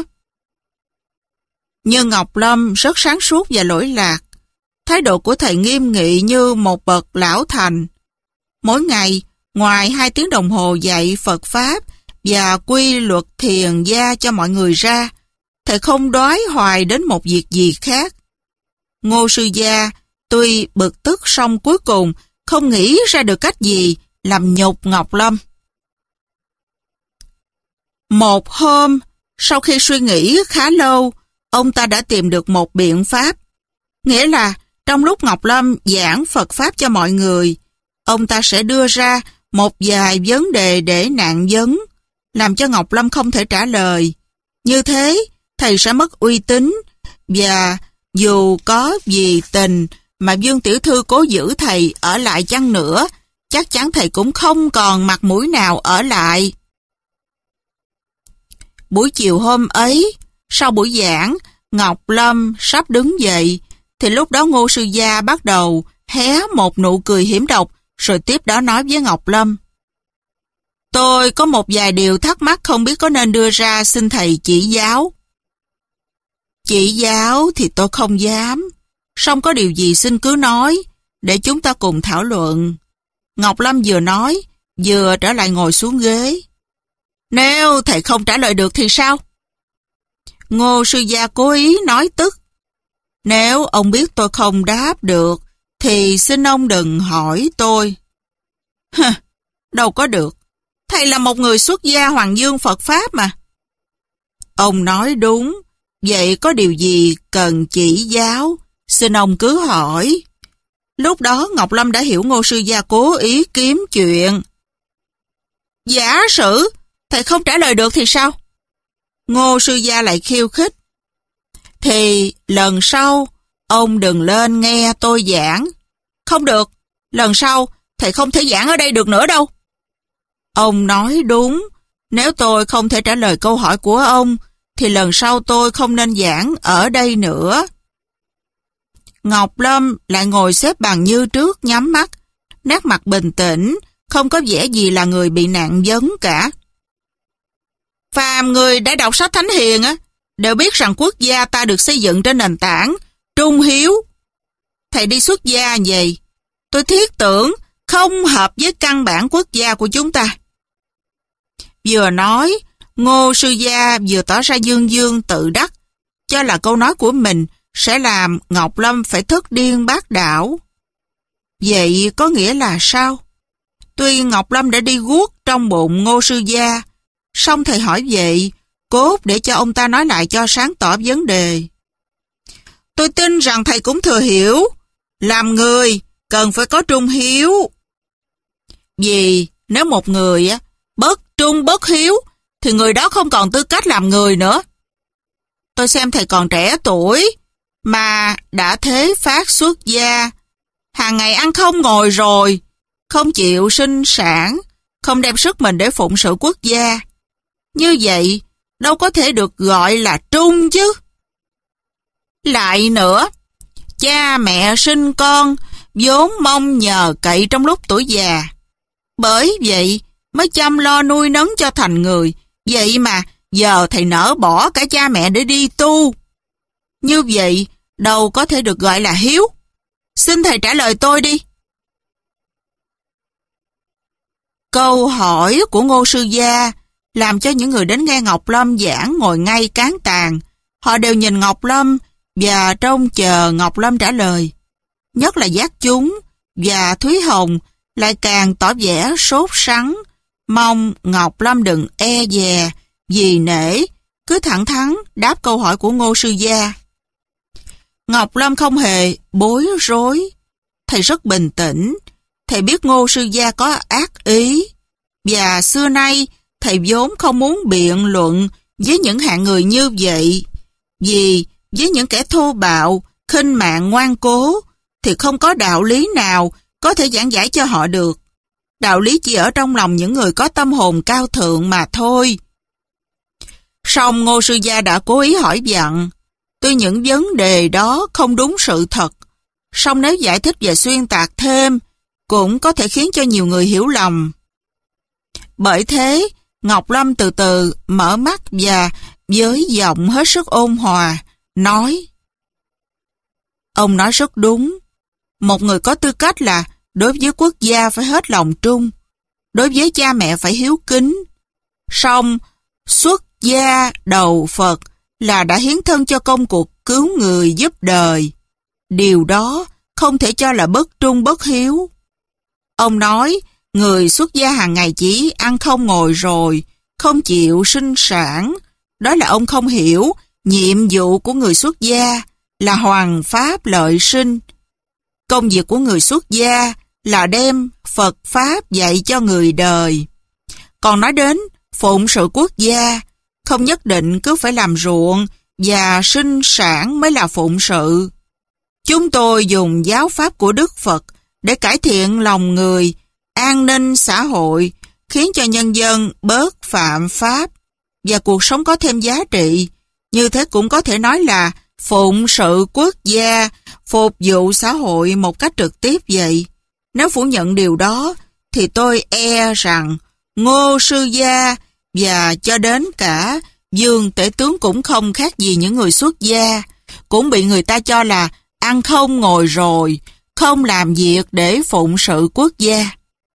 Nhưng Ngọc Lâm rất sáng suốt và lỗi lạc. Thái độ của thầy nghiêm nghị như một bậc lão thành. Mỗi ngày, ngoài hai tiếng đồng hồ dạy Phật Pháp và quy luật thiền gia cho mọi người ra, thầy không đói hoài đến một việc gì khác. Ngô Sư Gia tuy bực tức song cuối cùng không nghĩ ra được cách gì làm nhục Ngọc Lâm. Một hôm, sau khi suy nghĩ khá lâu, ông ta đã tìm được một biện pháp. Nghĩa là trong lúc Ngọc Lâm giảng Phật Pháp cho mọi người, ông ta sẽ đưa ra một vài vấn đề để nạn vấn, làm cho Ngọc Lâm không thể trả lời. Như thế, thầy sẽ mất uy tín, và dù có vì tình mà Dương tiểu thư cố giữ thầy ở lại chăng nữa, chắc chắn thầy cũng không còn mặt mũi nào ở lại. Buổi chiều hôm ấy, sau buổi giảng, Ngọc Lâm sắp đứng dậy, thì lúc đó Ngô Sư Gia bắt đầu hé một nụ cười hiểm độc, rồi tiếp đó nói với Ngọc Lâm: Tôi có một vài điều thắc mắc không biết có nên đưa ra xin thầy chỉ giáo. Chỉ giáo thì tôi không dám. Song có điều gì xin cứ nói, để chúng ta cùng thảo luận. Ngọc Lâm vừa nói, vừa trở lại ngồi xuống ghế. Nếu thầy không trả lời được thì sao? Ngô sư gia cố ý nói tức. Nếu ông biết tôi không đáp được, thì xin ông đừng hỏi tôi. Hừ, đâu có được. Thầy là một người xuất gia Hoàng Dương Phật Pháp mà. Ông nói đúng. Vậy có điều gì cần chỉ giáo? Xin ông cứ hỏi. Lúc đó Ngọc Lâm đã hiểu Ngô sư gia cố ý kiếm chuyện. Giả sử thầy không trả lời được thì sao? Ngô sư gia lại khiêu khích. Thì lần sau ông đừng lên nghe tôi giảng. Không được, lần sau thầy không thể giảng ở đây được nữa đâu. Ông nói đúng. Nếu tôi không thể trả lời câu hỏi của ông, thì lần sau tôi không nên giảng ở đây nữa. Ngọc Lâm lại ngồi xếp bằng như trước, nhắm mắt, nét mặt bình tĩnh, không có vẻ gì là người bị nạn vấn cả. Phàm người đã đọc sách Thánh Hiền á, đều biết rằng quốc gia ta được xây dựng trên nền tảng trung hiếu. Thầy đi xuất gia vậy, tôi thiết tưởng không hợp với căn bản quốc gia của chúng ta. Vừa nói, Ngô sư gia vừa tỏ ra dương dương tự đắc, cho là câu nói của mình sẽ làm Ngọc Lâm phải thất điên bát đảo. Vậy có nghĩa là sao? Tuy Ngọc Lâm đã đi guốc trong bụng Ngô sư gia, song thầy hỏi vậy, cốt để cho ông ta nói lại cho sáng tỏ vấn đề. Tôi tin rằng thầy cũng thừa hiểu, làm người cần phải có trung hiếu. Vì nếu một người bất trung bất hiếu, thì người đó không còn tư cách làm người nữa. Tôi xem thầy còn trẻ tuổi, mà đã thế phát xuất gia, hàng ngày ăn không ngồi rồi, không chịu sinh sản, không đem sức mình để phụng sự quốc gia. Như vậy, đâu có thể được gọi là trung chứ. Lại nữa, cha mẹ sinh con, vốn mong nhờ cậy trong lúc tuổi già. Bởi vậy, mới chăm lo nuôi nấng cho thành người. Vậy mà, giờ thầy nỡ bỏ cả cha mẹ để đi tu. Như vậy, đâu có thể được gọi là hiếu. Xin thầy trả lời tôi đi. Câu hỏi của Ngô sư gia làm cho những người đến nghe Ngọc Lâm giảng ngồi ngay cán tàn. Họ đều nhìn Ngọc Lâm và trông chờ Ngọc Lâm trả lời. Nhất là Giác Chúng và Thúy Hồng lại càng tỏ vẻ sốt sắng, mong Ngọc Lâm đừng e dè, vì nể, cứ thẳng thắn đáp câu hỏi của Ngô sư gia. Ngọc Lâm không hề bối rối. Thầy rất bình tĩnh. Thầy biết Ngô sư gia có ác ý, và xưa nay thầy vốn không muốn biện luận với những hạng người như vậy, vì với những kẻ thô bạo, khinh mạng ngoan cố, thì không có đạo lý nào có thể giảng giải cho họ được. Đạo lý chỉ ở trong lòng những người có tâm hồn cao thượng mà thôi. Song Ngô sư gia đã cố ý hỏi dặn. Tuy những vấn đề đó không đúng sự thật, song nếu giải thích và xuyên tạc thêm, cũng có thể khiến cho nhiều người hiểu lầm. Bởi thế, Ngọc Lâm từ từ mở mắt và với giọng hết sức ôn hòa, nói: Ông nói rất đúng. Một người có tư cách là đối với quốc gia phải hết lòng trung, đối với cha mẹ phải hiếu kính. Song xuất gia đầu Phật là đã hiến thân cho công cuộc cứu người giúp đời. Điều đó không thể cho là bất trung bất hiếu. Ông nói người xuất gia hàng ngày chỉ ăn không ngồi rồi, không chịu sinh sản. Đó là ông không hiểu nhiệm vụ của người xuất gia là hoằng pháp lợi sinh. Công việc của người xuất gia là đem Phật Pháp dạy cho người đời. Còn nói đến phụng sự quốc gia, không nhất định cứ phải làm ruộng và sinh sản mới là phụng sự. Chúng tôi dùng giáo pháp của Đức Phật để cải thiện lòng người, an ninh xã hội, khiến cho nhân dân bớt phạm pháp và cuộc sống có thêm giá trị. Như thế cũng có thể nói là phụng sự quốc gia, phục vụ xã hội một cách trực tiếp vậy. Nếu phủ nhận điều đó, thì tôi e rằng Ngô Sư Gia và cho đến cả Dương Tể Tướng cũng không khác gì những người xuất gia, cũng bị người ta cho là ăn không ngồi rồi, không làm việc để phụng sự quốc gia.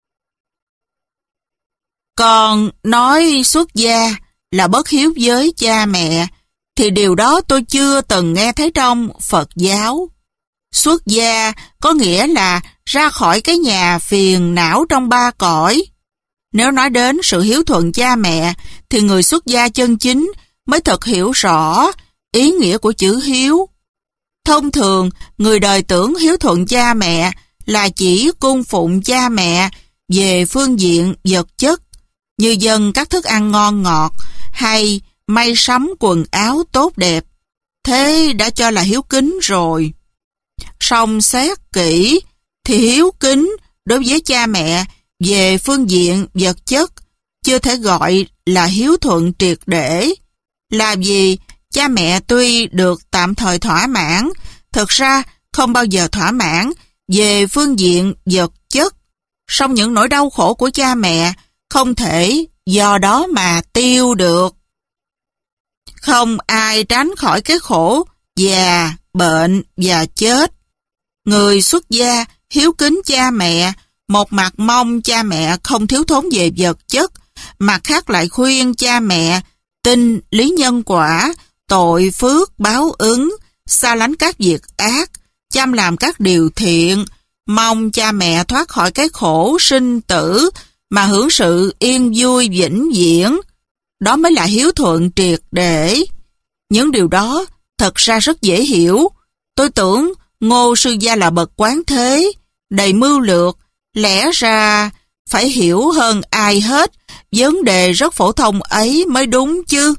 Còn nói xuất gia là bất hiếu với cha mẹ, thì điều đó tôi chưa từng nghe thấy trong Phật giáo. Xuất gia có nghĩa là ra khỏi cái nhà phiền não trong ba cõi. Nếu nói đến sự hiếu thuận cha mẹ, thì người xuất gia chân chính mới thật hiểu rõ ý nghĩa của chữ hiếu. Thông thường, người đời tưởng hiếu thuận cha mẹ là chỉ cung phụng cha mẹ về phương diện vật chất, như dâng các thức ăn ngon ngọt hay may sắm quần áo tốt đẹp. Thế đã cho là hiếu kính rồi. Song xét kỹ thì hiếu kính đối với cha mẹ về phương diện vật chất chưa thể gọi là hiếu thuận triệt để. Là vì cha mẹ tuy được tạm thời thỏa mãn, thực ra không bao giờ thỏa mãn về phương diện vật chất. Song những nỗi đau khổ của cha mẹ không thể do đó mà tiêu được. Không ai tránh khỏi cái khổ già, bệnh và chết. Người xuất gia hiếu kính cha mẹ, một mặt mong cha mẹ không thiếu thốn về vật chất, mặt khác lại khuyên cha mẹ tin lý nhân quả, tội phước báo ứng, xa lánh các việc ác, chăm làm các điều thiện, mong cha mẹ thoát khỏi cái khổ sinh tử mà hưởng sự yên vui vĩnh viễn. Đó mới là hiếu thuận triệt để. Những điều đó thật ra rất dễ hiểu. Tôi tưởng Ngô Sư Gia là bậc quán thế, đầy mưu lược, lẽ ra phải hiểu hơn ai hết vấn đề rất phổ thông ấy mới đúng chứ.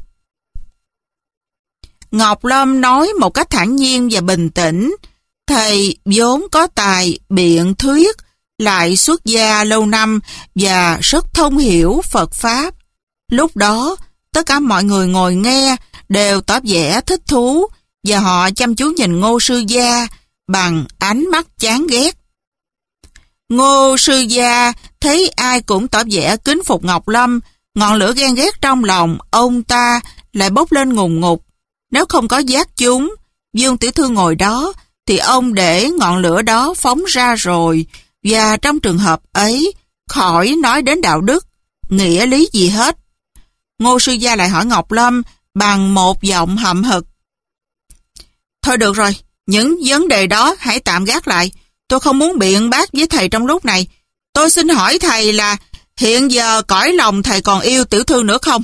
Ngọc Lâm nói một cách thản nhiên và bình tĩnh. Thầy vốn có tài biện thuyết, lại xuất gia lâu năm và rất thông hiểu Phật Pháp. Lúc đó, tất cả mọi người ngồi nghe đều tỏ vẻ thích thú và họ chăm chú nhìn Ngô Sư Gia bằng ánh mắt chán ghét. Ngô Sư Gia thấy ai cũng tỏ vẻ kính phục Ngọc Lâm, ngọn lửa ghen ghét trong lòng ông ta lại bốc lên ngùn ngụt. Nếu không có giác chúng, Dương Tiểu Thư ngồi đó, thì ông để ngọn lửa đó phóng ra rồi, và trong trường hợp ấy, khỏi nói đến đạo đức, nghĩa lý gì hết. Ngô Sư Gia lại hỏi Ngọc Lâm bằng một giọng hậm hực. Thôi được rồi, những vấn đề đó hãy tạm gác lại. Tôi không muốn biện bác với thầy trong lúc này. Tôi xin hỏi thầy là hiện giờ cõi lòng thầy còn yêu Tiểu Thư nữa không?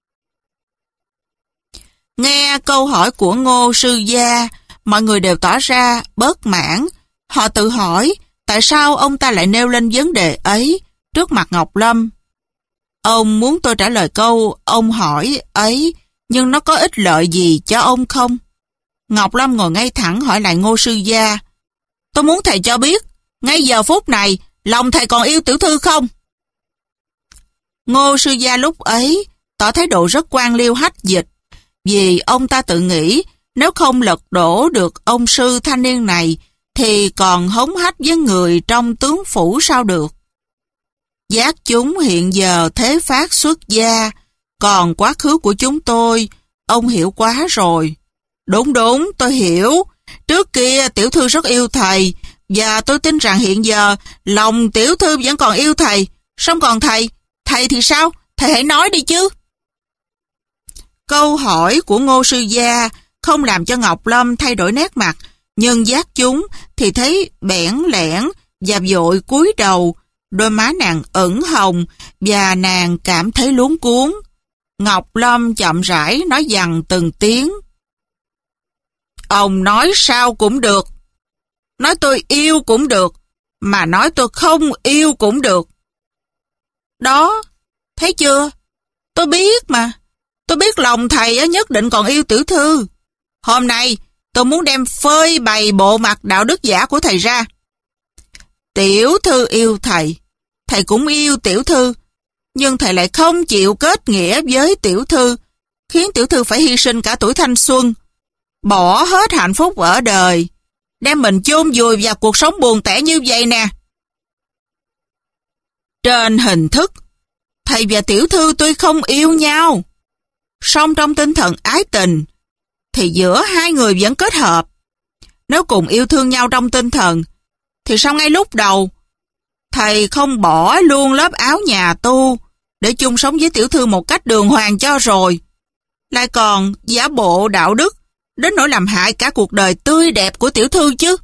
Nghe câu hỏi của Ngô Sư Gia, mọi người đều tỏ ra bất mãn. Họ tự hỏi tại sao ông ta lại nêu lên vấn đề ấy trước mặt Ngọc Lâm. Ông muốn tôi trả lời câu ông hỏi ấy, nhưng nó có ích lợi gì cho ông không? Ngọc Lâm ngồi ngay thẳng hỏi lại Ngô Sư Gia. Tôi muốn thầy cho biết, ngay giờ phút này, lòng thầy còn yêu Tiểu Thư không? Ngô Sư Gia lúc ấy tỏ thái độ rất quan liêu hách dịch, vì ông ta tự nghĩ nếu không lật đổ được ông sư thanh niên này, thì còn hống hách với người trong tướng phủ sao được. Giác chúng hiện giờ thế phát xuất gia, còn quá khứ của chúng tôi, ông hiểu quá rồi. Đúng đúng, tôi hiểu. Trước kia Tiểu Thư rất yêu thầy, và tôi tin rằng hiện giờ lòng Tiểu Thư vẫn còn yêu thầy. Song còn thầy, thầy thì sao? Thầy hãy nói đi chứ. Câu hỏi của Ngô Sư Gia không làm cho Ngọc Lâm thay đổi nét mặt, nhưng giác chúng thì thấy bẽn lẽn và vội cúi đầu, đôi má nàng ửng hồng và nàng cảm thấy luống cuống. Ngọc Lâm chậm rãi nói dằn từng tiếng. Ông nói sao cũng được. Nói tôi yêu cũng được, mà nói tôi không yêu cũng được. Đó, thấy chưa? Tôi biết mà. Tôi biết lòng thầy nhất định còn yêu Tiểu Thư. Hôm nay tôi muốn đem phơi bày bộ mặt đạo đức giả của thầy ra. Tiểu Thư yêu thầy, thầy cũng yêu Tiểu Thư, nhưng thầy lại không chịu kết nghĩa với Tiểu Thư, khiến Tiểu Thư phải hy sinh cả tuổi thanh xuân, bỏ hết hạnh phúc ở đời, đem mình chôn vùi vào cuộc sống buồn tẻ như vậy nè. Trên hình thức, thầy và tiểu thư tuy không yêu nhau, song trong tinh thần ái tình, thì giữa hai người vẫn kết hợp. Nếu cùng yêu thương nhau trong tinh thần, thì sao ngay lúc đầu, thầy không bỏ luôn lớp áo nhà tu, để chung sống với tiểu thư một cách đường hoàng cho rồi, lại còn giả bộ đạo đức, đến nỗi làm hại cả cuộc đời tươi đẹp của tiểu thư chứ.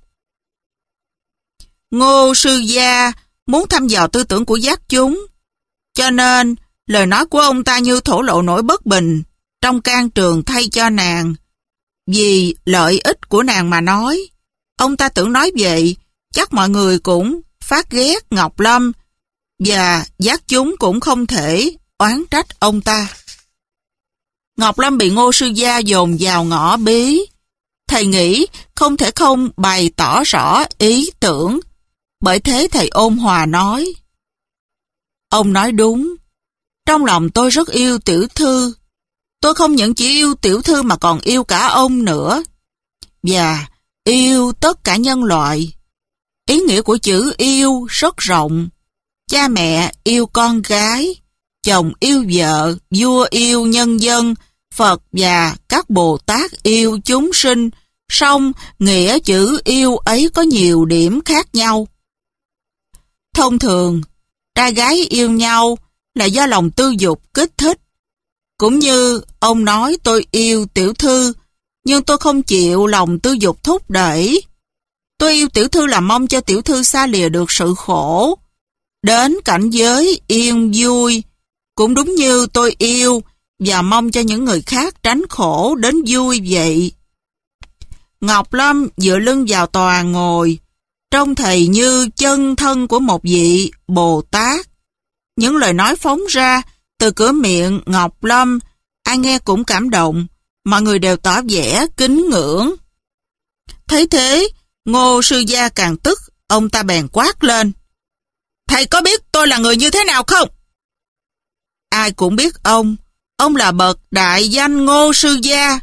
Ngô sư gia muốn thăm dò tư tưởng của giác chúng, cho nên lời nói của ông ta như thổ lộ nỗi bất bình trong can trường thay cho nàng. Vì lợi ích của nàng mà nói, ông ta tưởng nói vậy, chắc mọi người cũng phát ghét Ngọc Lâm, và giác chúng cũng không thể oán trách ông ta. Ngọc Lâm bị Ngô sư gia dồn vào ngõ bí. Thầy nghĩ không thể không bày tỏ rõ ý tưởng, bởi thế thầy ôn hòa nói: ông nói đúng, trong lòng tôi rất yêu tiểu thư. Tôi không những chỉ yêu tiểu thư mà còn yêu cả ông nữa, và yêu tất cả nhân loại. Ý nghĩa của chữ yêu rất rộng. Cha mẹ yêu con gái, chồng yêu vợ, vua yêu nhân dân, Phật và các Bồ Tát yêu chúng sinh, song nghĩa chữ yêu ấy có nhiều điểm khác nhau. Thông thường, trai gái yêu nhau là do lòng tư dục kích thích. Cũng như ông nói tôi yêu tiểu thư, nhưng tôi không chịu lòng tư dục thúc đẩy. Tôi yêu tiểu thư là mong cho tiểu thư xa lìa được sự khổ, đến cảnh giới yên vui. Cũng đúng như tôi yêu và mong cho những người khác tránh khổ đến vui vậy. Ngọc Lâm dựa lưng vào tòa ngồi, trông thầy như chân thân của một vị Bồ Tát. Những lời nói phóng ra từ cửa miệng Ngọc Lâm, ai nghe cũng cảm động, mọi người đều tỏ vẻ kính ngưỡng. Thấy thế, Ngô sư gia càng tức, ông ta bèn quát lên: thầy có biết tôi là người như thế nào không? Ai cũng biết ông, ông là bậc đại danh Ngô sư gia.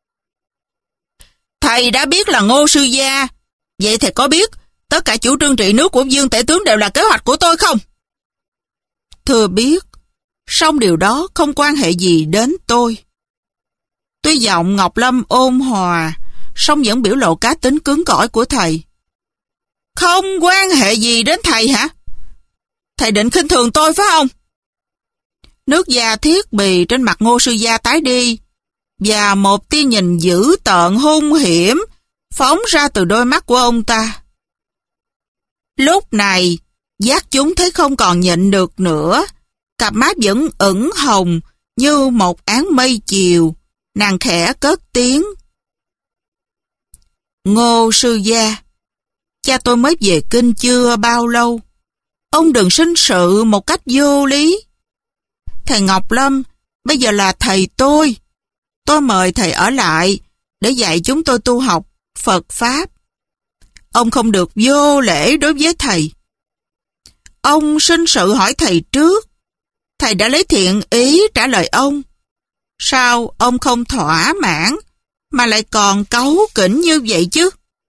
Thầy đã biết là Ngô sư gia, vậy thầy có biết tất cả chủ trương trị nước của Dương Tể Tướng đều là kế hoạch của tôi không? Thưa biết, song điều đó không quan hệ gì đến tôi. Tuy giọng Ngọc Lâm ôn hòa, song vẫn biểu lộ cá tính cứng cỏi của thầy. Không quan hệ gì đến thầy hả? Thầy định khinh thường tôi phải không? Nước da thiết bì trên mặt Ngô sư gia tái đi, và một tia nhìn dữ tợn hung hiểm phóng ra từ đôi mắt của ông ta. Lúc này, giác chúng thấy không còn nhịn được nữa, cặp mắt vẫn ửng hồng như một áng mây chiều. Nàng khẽ cất tiếng: Ngô sư gia, cha tôi mới về kinh chưa bao lâu, ông đừng sinh sự một cách vô lý. Thầy Ngọc Lâm bây giờ là thầy tôi, tôi mời thầy ở lại để dạy chúng tôi tu học Phật Pháp. Ông không được vô lễ đối với thầy. Ông sinh sự hỏi thầy trước, thầy đã lấy thiện ý trả lời ông. Sao ông không thỏa mãn mà lại còn cáu kỉnh như vậy chứ?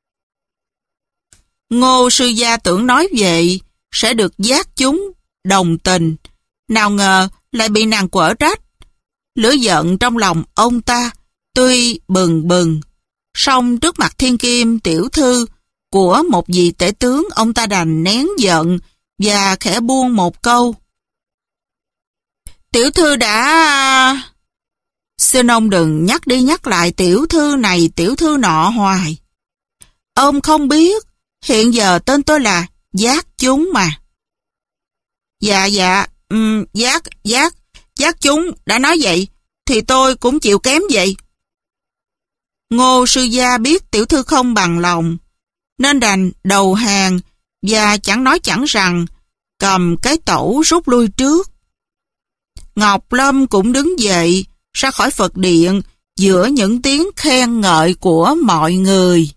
Ngô sư gia tưởng nói vậy sẽ được giác chúng đồng tình, nào ngờ lại bị nàng quở trách. Lửa giận trong lòng ông ta tuy bừng bừng, song trước mặt thiên kim tiểu thư của một vị tể tướng, ông ta đành nén giận và khẽ buông một câu: Tiểu thư đã... Xin ông đừng nhắc đi nhắc lại tiểu thư này tiểu thư nọ hoài. Ông không biết hiện giờ tên tôi là Giác Chúng mà. Dạ dạ, um, Giác, Giác, Giác Chúng đã nói vậy thì tôi cũng chịu kém vậy. Ngô sư gia biết tiểu thư không bằng lòng, nên đành đầu hàng và chẳng nói chẳng rằng, cầm cái tẩu rút lui trước. Ngọc Lâm cũng đứng dậy ra khỏi Phật điện giữa những tiếng khen ngợi của mọi người.